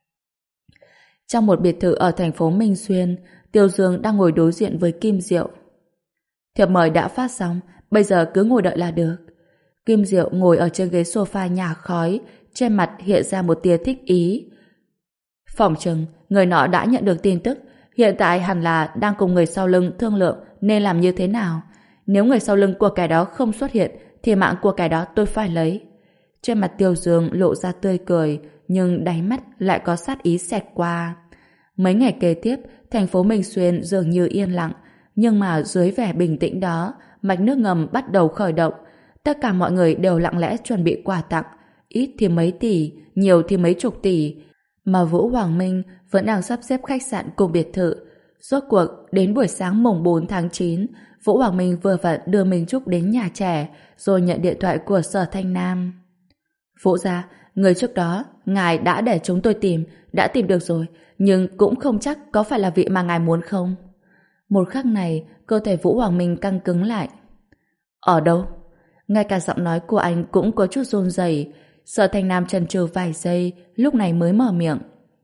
Trong một biệt thự ở thành phố Minh Xuyên, Tiêu Dương đang ngồi đối diện với Kim Diệu. Thiệp mời đã phát xong, bây giờ cứ ngồi đợi là được. Kim Diệu ngồi ở trên ghế sofa nhả khói, trên mặt hiện ra một tia thích ý. Phỏng chừng, người nọ đã nhận được tin tức, hiện tại hẳn là đang cùng người sau lưng thương lượng nên làm như thế nào. Nếu người sau lưng của kẻ đó không xuất hiện, thì mạng của kẻ đó tôi phải lấy. Trên mặt Tiêu Dương lộ ra tươi cười, nhưng đáy mắt lại có sát ý xẹt qua. Mấy ngày kế tiếp, thành phố Minh Xuyên dường như yên lặng, nhưng mà dưới vẻ bình tĩnh đó, mạch nước ngầm bắt đầu khởi động. Tất cả mọi người đều lặng lẽ chuẩn bị quà tặng, ít thì mấy tỷ, nhiều thì mấy chục tỷ. Mà Vũ Hoàng Minh vẫn đang sắp xếp khách sạn cùng biệt thự. Rốt cuộc, đến buổi sáng mùng bốn tháng chín, Vũ Hoàng Minh vừa vặn đưa Minh Trúc đến nhà trẻ, rồi nhận điện thoại của Sở Thanh Nam. Vũ gia, người trước đó, ngài đã để chúng tôi tìm, đã tìm được rồi, nhưng cũng không chắc có phải là vị mà ngài muốn không. Một khắc này, cơ thể Vũ Hoàng Minh căng cứng lại. Ở đâu? Ngay cả giọng nói của anh cũng có chút run rẩy. Sở Thanh Nam chần chừ vài giây, lúc này mới mở miệng.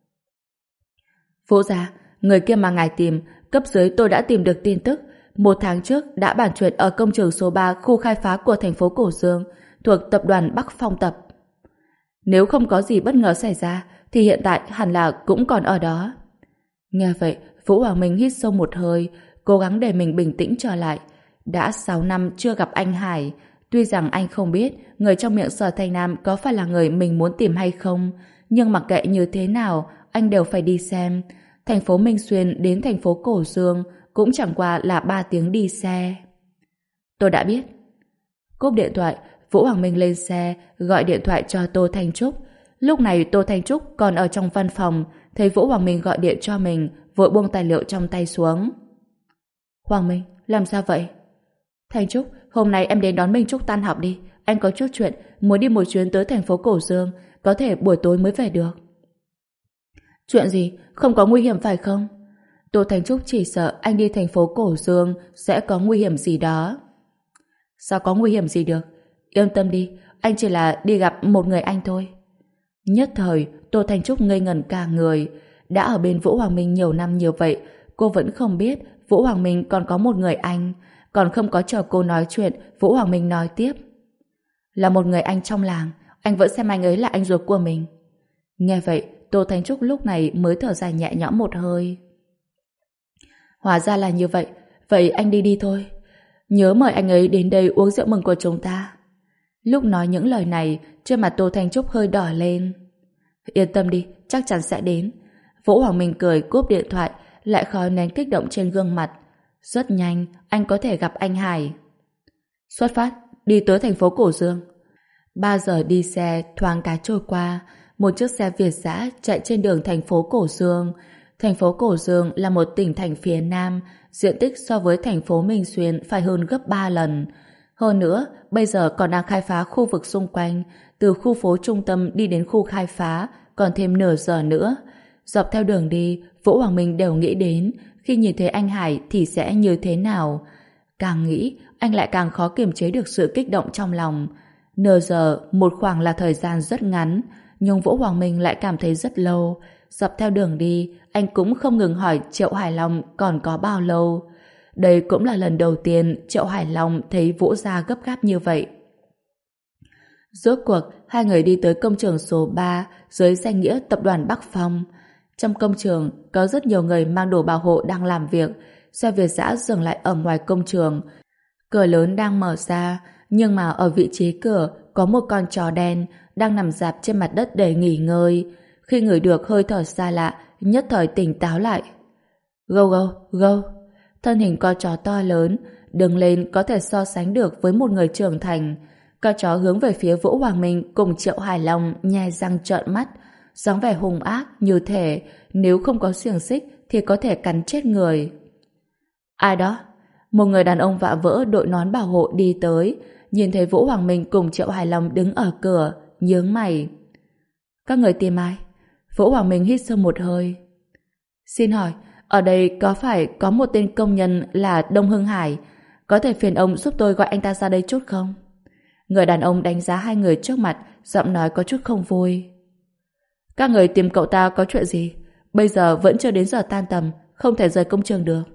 Vũ gia, người kia mà ngài tìm, cấp dưới tôi đã tìm được tin tức. Một tháng trước đã bàn chuyện ở công trường số ba khu khai phá của thành phố Cổ Dương, thuộc tập đoàn Bắc Phong Tập. Nếu không có gì bất ngờ xảy ra, thì hiện tại hẳn là cũng còn ở đó. Nghe vậy, Vũ Hoàng Minh hít sâu một hơi, cố gắng để mình bình tĩnh trở lại. Đã sáu năm chưa gặp anh Hải, tuy rằng anh không biết người trong miệng Sở Thanh Nam có phải là người mình muốn tìm hay không, nhưng mặc kệ như thế nào, anh đều phải đi xem. Thành phố Minh Xuyên đến thành phố Cổ Dương cũng chẳng qua là ba tiếng đi xe. Tôi đã biết. Cúp điện thoại, Vũ Hoàng Minh lên xe, gọi điện thoại cho Tô Thanh Trúc. Lúc này Tô Thanh Trúc còn ở trong văn phòng, thấy Vũ Hoàng Minh gọi điện cho mình, vội buông tài liệu trong tay xuống. Hoàng Minh, làm sao vậy? Thanh Trúc, hôm nay em đến đón Minh Trúc tan học đi. Anh có chút chuyện, muốn đi một chuyến tới thành phố Cổ Dương, có thể buổi tối mới về được. Chuyện gì? Không có nguy hiểm phải không? Tô Thanh Trúc chỉ sợ anh đi thành phố Cổ Dương sẽ có nguy hiểm gì đó. Sao có nguy hiểm gì được? Yên tâm đi, anh chỉ là đi gặp một người anh thôi. Nhất thời, Tô Thanh Trúc ngây ngẩn cả người. Đã ở bên Vũ Hoàng Minh nhiều năm như vậy, cô vẫn không biết Vũ Hoàng Minh còn có một người anh. Còn không có chờ cô nói chuyện, Vũ Hoàng Minh nói tiếp. Là một người anh trong làng, anh vẫn xem anh ấy là anh ruột của mình. Nghe vậy, Tô Thanh Trúc lúc này mới thở dài nhẹ nhõm một hơi. Hóa ra là như vậy, vậy anh đi đi thôi. Nhớ mời anh ấy đến đây uống rượu mừng của chúng ta. Lúc nói những lời này, trên mặt Tô Thanh Trúc hơi đỏ lên. Yên tâm đi, chắc chắn sẽ đến. Vũ Hoàng Minh cười cúp điện thoại, lại khói nén kích động trên gương mặt. Rất nhanh, anh có thể gặp anh Hải. Xuất phát, đi tới thành phố Cổ Dương. Ba giờ đi xe thoáng cái trôi qua, một chiếc xe Việt dã chạy trên đường thành phố Cổ Dương. Thành phố Cổ Dương là một tỉnh thành phía Nam, diện tích so với thành phố Minh Xuyên phải hơn gấp ba lần. Hơn nữa, bây giờ còn đang khai phá khu vực xung quanh, từ khu phố trung tâm đi đến khu khai phá, còn thêm nửa giờ nữa. Dọc theo đường đi, Vũ Hoàng Minh đều nghĩ đến khi nhìn thấy anh Hải thì sẽ như thế nào. Càng nghĩ, anh lại càng khó kiềm chế được sự kích động trong lòng. Nửa giờ, một khoảng là thời gian rất ngắn, nhưng Vũ Hoàng Minh lại cảm thấy rất lâu. Dọc theo đường đi, anh cũng không ngừng hỏi Triệu Hải Long còn có bao lâu. Đây cũng là lần đầu tiên Triệu Hải Long thấy Vũ Gia gấp gáp như vậy. Rốt cuộc, hai người đi tới công trường số ba dưới danh nghĩa tập đoàn Bắc Phong. Trong công trường, có rất nhiều người mang đồ bảo hộ đang làm việc. Xe Việt dã dừng lại ở ngoài công trường. Cửa lớn đang mở ra, nhưng mà ở vị trí cửa có một con chó đen đang nằm rạp trên mặt đất để nghỉ ngơi. Khi ngửi được hơi thở xa lạ, nhất thời tỉnh táo lại. Gâu gâu, gâu. Thân hình con chó to lớn, đứng lên có thể so sánh được với một người trưởng thành. Con chó hướng về phía Vũ Hoàng Minh cùng Triệu Hải Long nhe răng trợn mắt, dáng vẻ hung ác như thể nếu không có xiềng xích thì có thể cắn chết người. Ai đó? Một người đàn ông vạm vỡ đội nón bảo hộ đi tới, nhìn thấy Vũ Hoàng Minh cùng Triệu Hải Long đứng ở cửa, nhướng mày. Các người tìm ai? Vũ Hoàng Minh hít sâu một hơi. Xin hỏi, ở đây có phải có một tên công nhân là Đông Hưng Hải? Có thể phiền ông giúp tôi gọi anh ta ra đây chút không? Người đàn ông đánh giá hai người trước mặt, giọng nói có chút không vui. Các người tìm cậu ta có chuyện gì? Bây giờ vẫn chưa đến giờ tan tầm, không thể rời công trường được.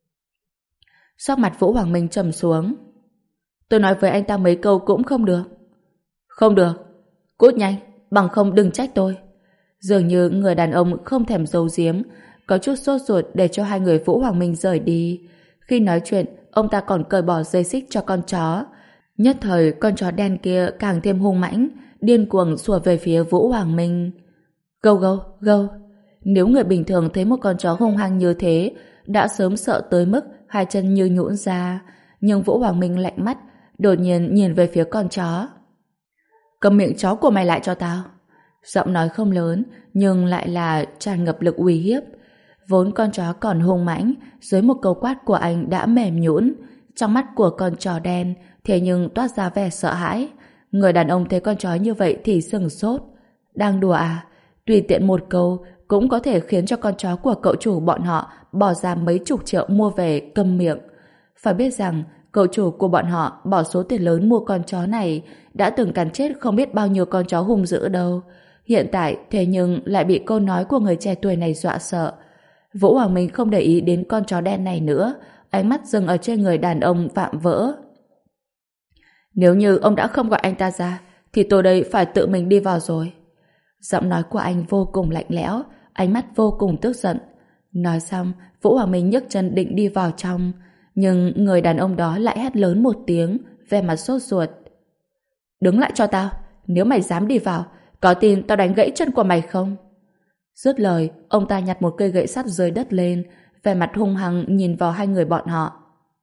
Sắc mặt Vũ Hoàng Minh trầm xuống. Tôi nói với anh ta mấy câu cũng không được. Không được. Cút nhanh, bằng không đừng trách tôi. Dường như người đàn ông không thèm giấu giếm, có chút sốt ruột để cho hai người Vũ Hoàng Minh rời đi. Khi nói chuyện, ông ta còn cởi bỏ dây xích cho con chó. Nhất thời con chó đen kia càng thêm hung mãnh, điên cuồng sủa về phía Vũ Hoàng Minh. Gâu gâu, gâu. Nếu người bình thường thấy một con chó hung hăng như thế, đã sớm sợ tới mức hai chân như nhũn ra. Nhưng Vũ Hoàng Minh lạnh mắt, đột nhiên nhìn về phía con chó. Cầm miệng chó của mày lại cho tao. Giọng nói không lớn, nhưng lại là tràn ngập lực uy hiếp. Vốn con chó còn hung mãnh, dưới một câu quát của anh đã mềm nhũn. Trong mắt của con chó đen thế nhưng toát ra vẻ sợ hãi. Người đàn ông thấy con chó như vậy thì sừng sốt. Đang đùa à? Tùy tiện một câu cũng có thể khiến cho con chó của cậu chủ bọn họ bỏ ra mấy chục triệu mua về câm miệng. Phải biết rằng cậu chủ của bọn họ bỏ số tiền lớn mua con chó này đã từng cắn chết không biết bao nhiêu con chó hung dữ đâu. Hiện tại thế nhưng lại bị câu nói của người trẻ tuổi này dọa sợ. Vũ Hoàng Minh không để ý đến con chó đen này nữa, ánh mắt dừng ở trên người đàn ông vạm vỡ. Nếu như ông đã không gọi anh ta ra thì tôi đây phải tự mình đi vào rồi. Giọng nói của anh vô cùng lạnh lẽo, ánh mắt vô cùng tức giận. Nói xong, Vũ Hoàng Minh nhấc chân định đi vào trong, nhưng người đàn ông đó lại hét lớn một tiếng, vẻ mặt sốt ruột. Đứng lại cho tao, nếu mày dám đi vào, có tin tao đánh gãy chân của mày không? Dứt lời, ông ta nhặt một cây gậy sắt dưới đất lên, vẻ mặt hung hăng nhìn vào hai người bọn họ.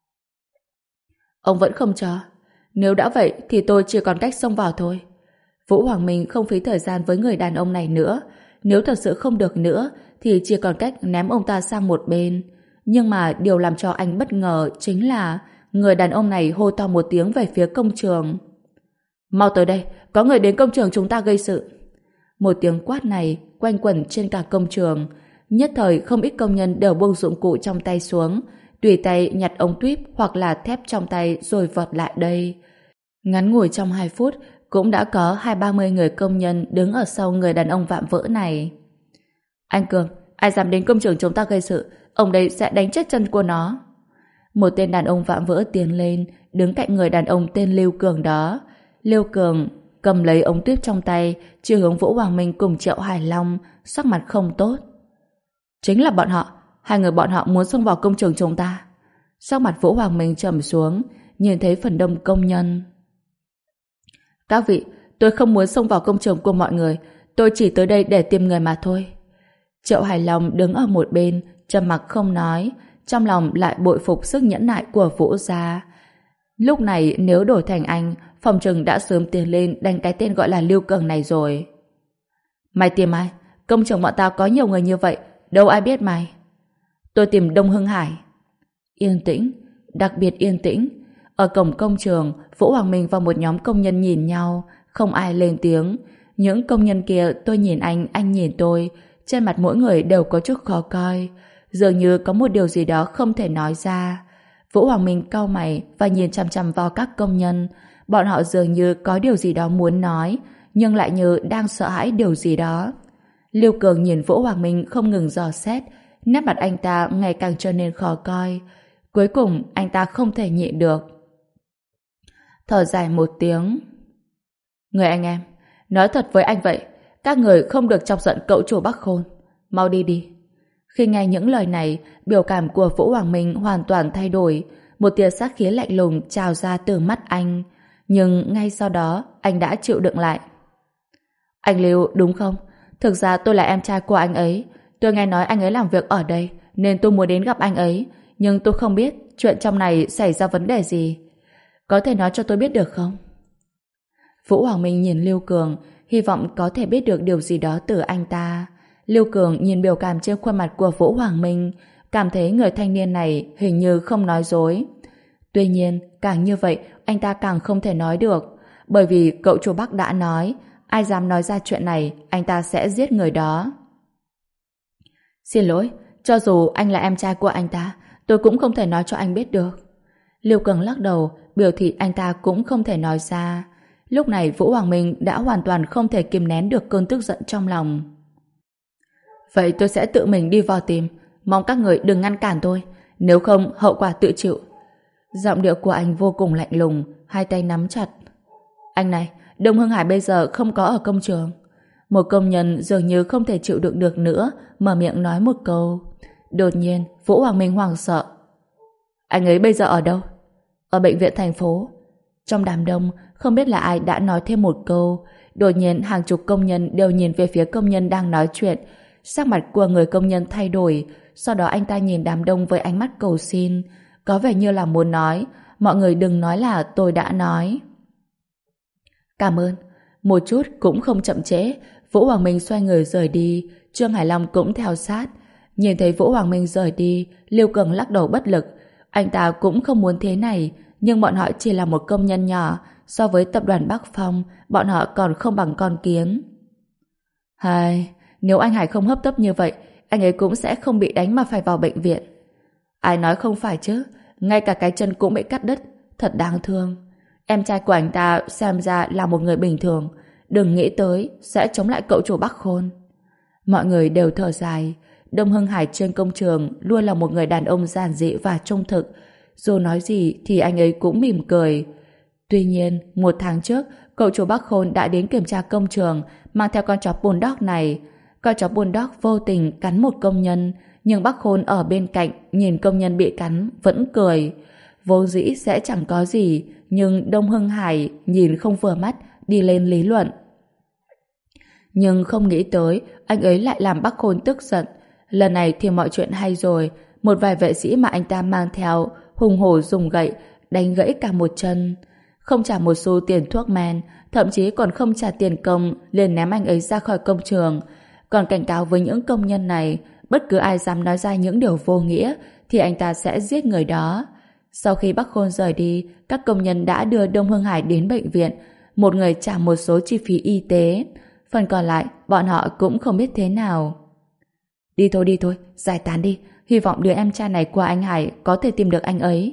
Ông vẫn không cho. Nếu đã vậy thì tôi chỉ còn cách xông vào thôi. Vũ Hoàng Minh không phí thời gian với người đàn ông này nữa. Nếu thật sự không được nữa thì chỉ còn cách ném ông ta sang một bên. Nhưng mà điều làm cho anh bất ngờ chính là người đàn ông này hô to một tiếng về phía công trường. Mau tới đây, có người đến công trường chúng ta gây sự. Một tiếng quát này quanh quẩn trên cả công trường. Nhất thời không ít công nhân đều buông dụng cụ trong tay xuống, tùy tay nhặt ống tuyếp hoặc là thép trong tay rồi vọt lại đây. Ngắn ngủi trong hai phút cũng đã có hai ba mươi người công nhân đứng ở sau người đàn ông vạm vỡ này. Anh Cường, ai dám đến công trường chúng ta gây sự, ông đây sẽ đánh chết chân của nó. Một tên đàn ông vạm vỡ tiến lên, đứng cạnh người đàn ông tên Lưu Cường đó. Lưu Cường cầm lấy ống tuyếp trong tay, chỉ hướng Vũ Hoàng Minh cùng Triệu Hải Long, sắc mặt không tốt. Chính là bọn họ, hai người bọn họ muốn xông vào công trường chúng ta. Sắc mặt Vũ Hoàng Minh trầm xuống, nhìn thấy phần đông công nhân. Các vị, tôi không muốn xông vào công trường của mọi người, tôi chỉ tới đây để tìm người mà thôi. Triệu Hải Long đứng ở một bên, trầm mặc không nói, trong lòng lại bội phục sức nhẫn nại của Vũ gia. Lúc này nếu đổi thành anh, phòng trừng đã sớm tiến lên đánh cái tên gọi là Lưu Cường này rồi. Mày tìm ai? Công trường bọn tao có nhiều người như vậy, đâu ai biết mày. Tôi tìm Đông Hưng Hải. Yên tĩnh, đặc biệt yên tĩnh. Ở cổng công trường, Vũ Hoàng Minh và một nhóm công nhân nhìn nhau, không ai lên tiếng. Những công nhân kia tôi nhìn anh, anh nhìn tôi, trên mặt mỗi người đều có chút khó coi, dường như có một điều gì đó không thể nói ra. Vũ Hoàng Minh cau mày và nhìn chằm chằm vào các công nhân. Bọn họ dường như có điều gì đó muốn nói, nhưng lại như đang sợ hãi điều gì đó. Lưu Cường nhìn Vũ Hoàng Minh không ngừng dò xét, nét mặt anh ta ngày càng trở nên khó coi. Cuối cùng anh ta không thể nhịn được. Thở dài một tiếng. Người anh em, nói thật với anh vậy, các người không được chọc giận cậu chủ Bắc Khôn. Mau đi đi. Khi nghe những lời này, biểu cảm của Vũ Hoàng Minh hoàn toàn thay đổi. Một tia sát khí lạnh lùng trào ra từ mắt anh. Nhưng ngay sau đó, anh đã chịu đựng lại. Anh Lưu, đúng không? Thực ra tôi là em trai của anh ấy. Tôi nghe nói anh ấy làm việc ở đây, nên tôi muốn đến gặp anh ấy. Nhưng tôi không biết chuyện trong này xảy ra vấn đề gì. Có thể nói cho tôi biết được không? Vũ Hoàng Minh nhìn Lưu Cường, hy vọng có thể biết được điều gì đó từ anh ta. Lưu Cường nhìn biểu cảm trên khuôn mặt của Vũ Hoàng Minh, cảm thấy người thanh niên này hình như không nói dối. Tuy nhiên, càng như vậy, anh ta càng không thể nói được, bởi vì cậu chủ Bắc đã nói, ai dám nói ra chuyện này, anh ta sẽ giết người đó. Xin lỗi, cho dù anh là em trai của anh ta, tôi cũng không thể nói cho anh biết được. Lưu Cường lắc đầu, biểu thị anh ta cũng không thể nói ra. Lúc này Vũ Hoàng Minh đã hoàn toàn không thể kìm nén được cơn tức giận trong lòng. Vậy tôi sẽ tự mình đi vào tìm, mong các người đừng ngăn cản tôi, nếu không hậu quả tự chịu. Giọng điệu của anh vô cùng lạnh lùng, hai tay nắm chặt. Anh này, Đông Hưng Hải bây giờ không có ở công trường. Một công nhân dường như không thể chịu đựng được nữa, mở miệng nói một câu. Đột nhiên, Vũ Hoàng Minh hoảng sợ. Anh ấy bây giờ ở đâu? Ở bệnh viện thành phố. Trong đám đông, không biết là ai đã nói thêm một câu. Đột nhiên, hàng chục công nhân đều nhìn về phía công nhân đang nói chuyện. Sắc mặt của người công nhân thay đổi, sau đó anh ta nhìn đám đông với ánh mắt cầu xin, có vẻ như là muốn nói, mọi người đừng nói là tôi đã nói. Cảm ơn. Một chút cũng không chậm trễ, Vũ Hoàng Minh xoay người rời đi, Trương Hải Long cũng theo sát. Nhìn thấy Vũ Hoàng Minh rời đi, Lưu Cường lắc đầu bất lực. Anh ta cũng không muốn thế này, nhưng bọn họ chỉ là một công nhân nhỏ, so với tập đoàn Bắc Phong, bọn họ còn không bằng con kiến. Hai, nếu anh Hải không hấp tấp như vậy, anh ấy cũng sẽ không bị đánh mà phải vào bệnh viện. Ai nói không phải chứ, ngay cả cái chân cũng bị cắt đứt, thật đáng thương. Em trai của anh ta xem ra là một người bình thường, đừng nghĩ tới sẽ chống lại cậu chủ Bắc Khôn. Mọi người đều thở dài. Đông Hưng Hải trên công trường luôn là một người đàn ông giản dị và trung thực, dù nói gì thì anh ấy cũng mỉm cười. Tuy nhiên, một tháng trước, cậu chủ Bắc Khôn đã đến kiểm tra công trường, mang theo con chó bulldog này. Con chó bulldog vô tình cắn một công nhân, nhưng Bắc Khôn ở bên cạnh nhìn công nhân bị cắn vẫn cười. Vô dĩ sẽ chẳng có gì, nhưng Đông Hưng Hải nhìn không vừa mắt, đi lên lý luận. Nhưng không nghĩ tới, anh ấy lại làm Bắc Khôn tức giận. Lần này thì mọi chuyện hay rồi, một vài vệ sĩ mà anh ta mang theo hùng hổ dùng gậy đánh gãy cả một chân. Không trả một xu tiền thuốc men, thậm chí còn không trả tiền công, liền ném anh ấy ra khỏi công trường. Còn cảnh cáo với những công nhân này, bất cứ ai dám nói ra những điều vô nghĩa thì anh ta sẽ giết người đó. Sau khi Bắc Khôn rời đi, các công nhân đã đưa Đông Hưng Hải đến bệnh viện, một người trả một số chi phí y tế, phần còn lại bọn họ cũng không biết thế nào. Đi thôi đi thôi, giải tán đi, hy vọng đứa em trai này của anh Hải có thể tìm được anh ấy.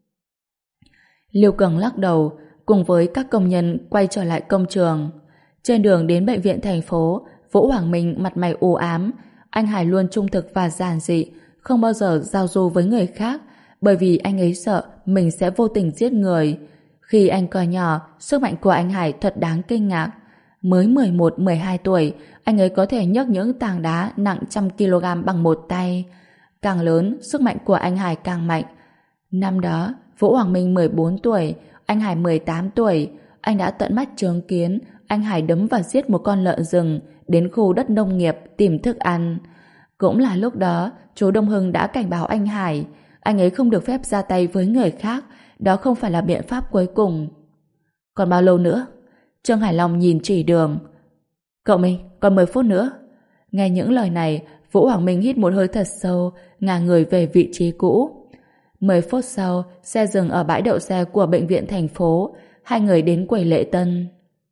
Lưu Cường lắc đầu, cùng với các công nhân quay trở lại công trường. Trên đường đến bệnh viện thành phố, Vũ Hoàng Minh mặt mày u ám. Anh Hải luôn trung thực và giản dị, không bao giờ giao du với người khác, bởi vì anh ấy sợ mình sẽ vô tình giết người. Khi anh còn nhỏ, sức mạnh của anh Hải thật đáng kinh ngạc. Mới mười một mười hai tuổi, anh ấy có thể nhấc những tảng đá nặng trăm kg bằng một tay. Càng lớn, sức mạnh của anh Hải càng mạnh. Năm đó, Vũ Hoàng Minh mười bốn tuổi, anh Hải mười tám tuổi. Anh đã tận mắt chứng kiến anh Hải đấm và giết một con lợn rừng đến khu đất nông nghiệp tìm thức ăn. Cũng là lúc đó, chú Đông Hưng đã cảnh báo anh Hải, anh ấy không được phép ra tay với người khác, đó không phải là biện pháp cuối cùng. Còn bao lâu nữa? Trương Hải Long nhìn chỉ đường. Cậu Minh, còn mười phút nữa. Nghe những lời này, Vũ Hoàng Minh hít một hơi thật sâu, ngả người về vị trí cũ. Mười phút sau, xe dừng ở bãi đậu xe của bệnh viện thành phố, hai người đến quầy lễ tân.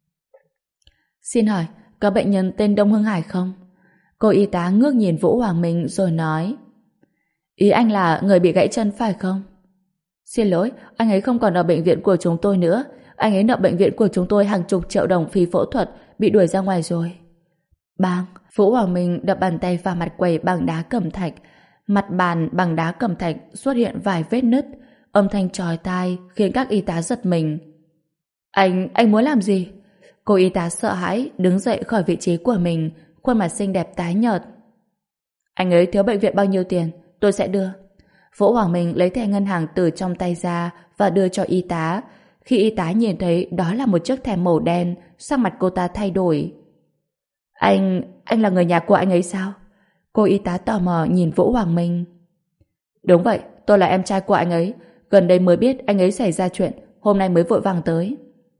Xin hỏi, có bệnh nhân tên Đông Hưng Hải không? Cô y tá ngước nhìn Vũ Hoàng Minh rồi nói. Ý anh là người bị gãy chân phải không? Xin lỗi, anh ấy không còn ở bệnh viện của chúng tôi nữa. Anh ấy nợ bệnh viện của chúng tôi hàng chục triệu đồng phí phẫu thuật, bị đuổi ra ngoài rồi. Bang! Vũ Hoàng Minh đập bàn tay vào mặt quầy bằng đá cẩm thạch. Mặt bàn bằng đá cẩm thạch xuất hiện vài vết nứt, âm thanh chói tai khiến các y tá giật mình. Anh, anh muốn làm gì? Cô y tá sợ hãi đứng dậy khỏi vị trí của mình, khuôn mặt xinh đẹp tái nhợt. Anh ấy thiếu bệnh viện bao nhiêu tiền, tôi sẽ đưa. Vũ Hoàng Minh lấy thẻ ngân hàng từ trong tay ra và đưa cho y tá. Khi y tá nhìn thấy đó là một chiếc thẻ màu đen, sắc mặt cô ta thay đổi. Anh, anh là người nhà của anh ấy sao? Cô y tá tò mò nhìn Vũ Hoàng Minh. Đúng vậy, tôi là em trai của anh ấy. Gần đây mới biết anh ấy xảy ra chuyện, hôm nay mới vội vàng tới.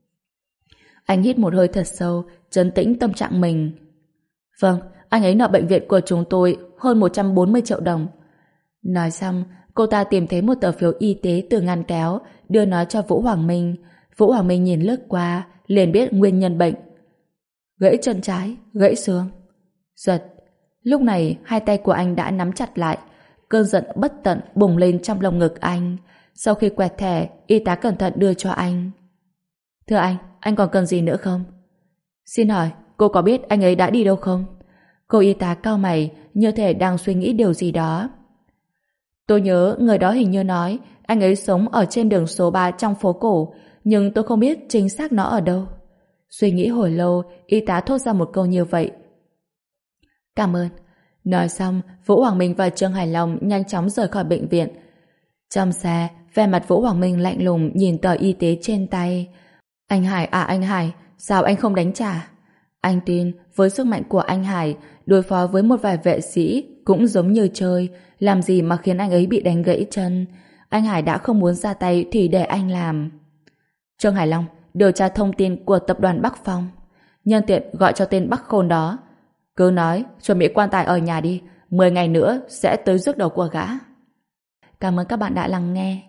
Anh hít một hơi thật sâu, trấn tĩnh tâm trạng mình. Vâng, anh ấy nợ bệnh viện của chúng tôi hơn một trăm bốn mươi triệu đồng. Nói xong, cô ta tìm thấy một tờ phiếu y tế từ ngăn kéo, đưa nó cho Vũ Hoàng Minh. Vũ Hoàng Minh nhìn lướt qua, liền biết nguyên nhân bệnh. Gãy chân trái, gãy xương. Giật. Lúc này, hai tay của anh đã nắm chặt lại. Cơn giận bất tận bùng lên trong lồng ngực anh. Sau khi quẹt thẻ, y tá cẩn thận đưa cho anh. Thưa anh, anh còn cần gì nữa không? Xin hỏi, cô có biết anh ấy đã đi đâu không? Cô y tá cau mày, như thể đang suy nghĩ điều gì đó. Tôi nhớ người đó hình như nói anh ấy sống ở trên đường số ba trong phố cổ, nhưng tôi không biết chính xác nó ở đâu. Suy nghĩ hồi lâu, y tá thốt ra một câu như vậy. Cảm ơn. Nói xong, Vũ Hoàng Minh và Trương Hải Long nhanh chóng rời khỏi bệnh viện. Trong xe, vẻ mặt Vũ Hoàng Minh lạnh lùng nhìn tờ y tế trên tay. Anh Hải à anh Hải, sao anh không đánh trả? Anh tin với sức mạnh của anh Hải, đối phó với một vài vệ sĩ cũng giống như chơi, làm gì mà khiến anh ấy bị đánh gãy chân. Anh Hải đã không muốn ra tay thì để anh làm. Trương Hải Long, điều tra thông tin của tập đoàn Bắc Phong. Nhân tiện gọi cho tên Bắc Khôn đó. Cứ nói, chuẩn bị quan tài ở nhà đi, mười ngày nữa sẽ tới rước đầu của gã. Cảm ơn các bạn đã lắng nghe.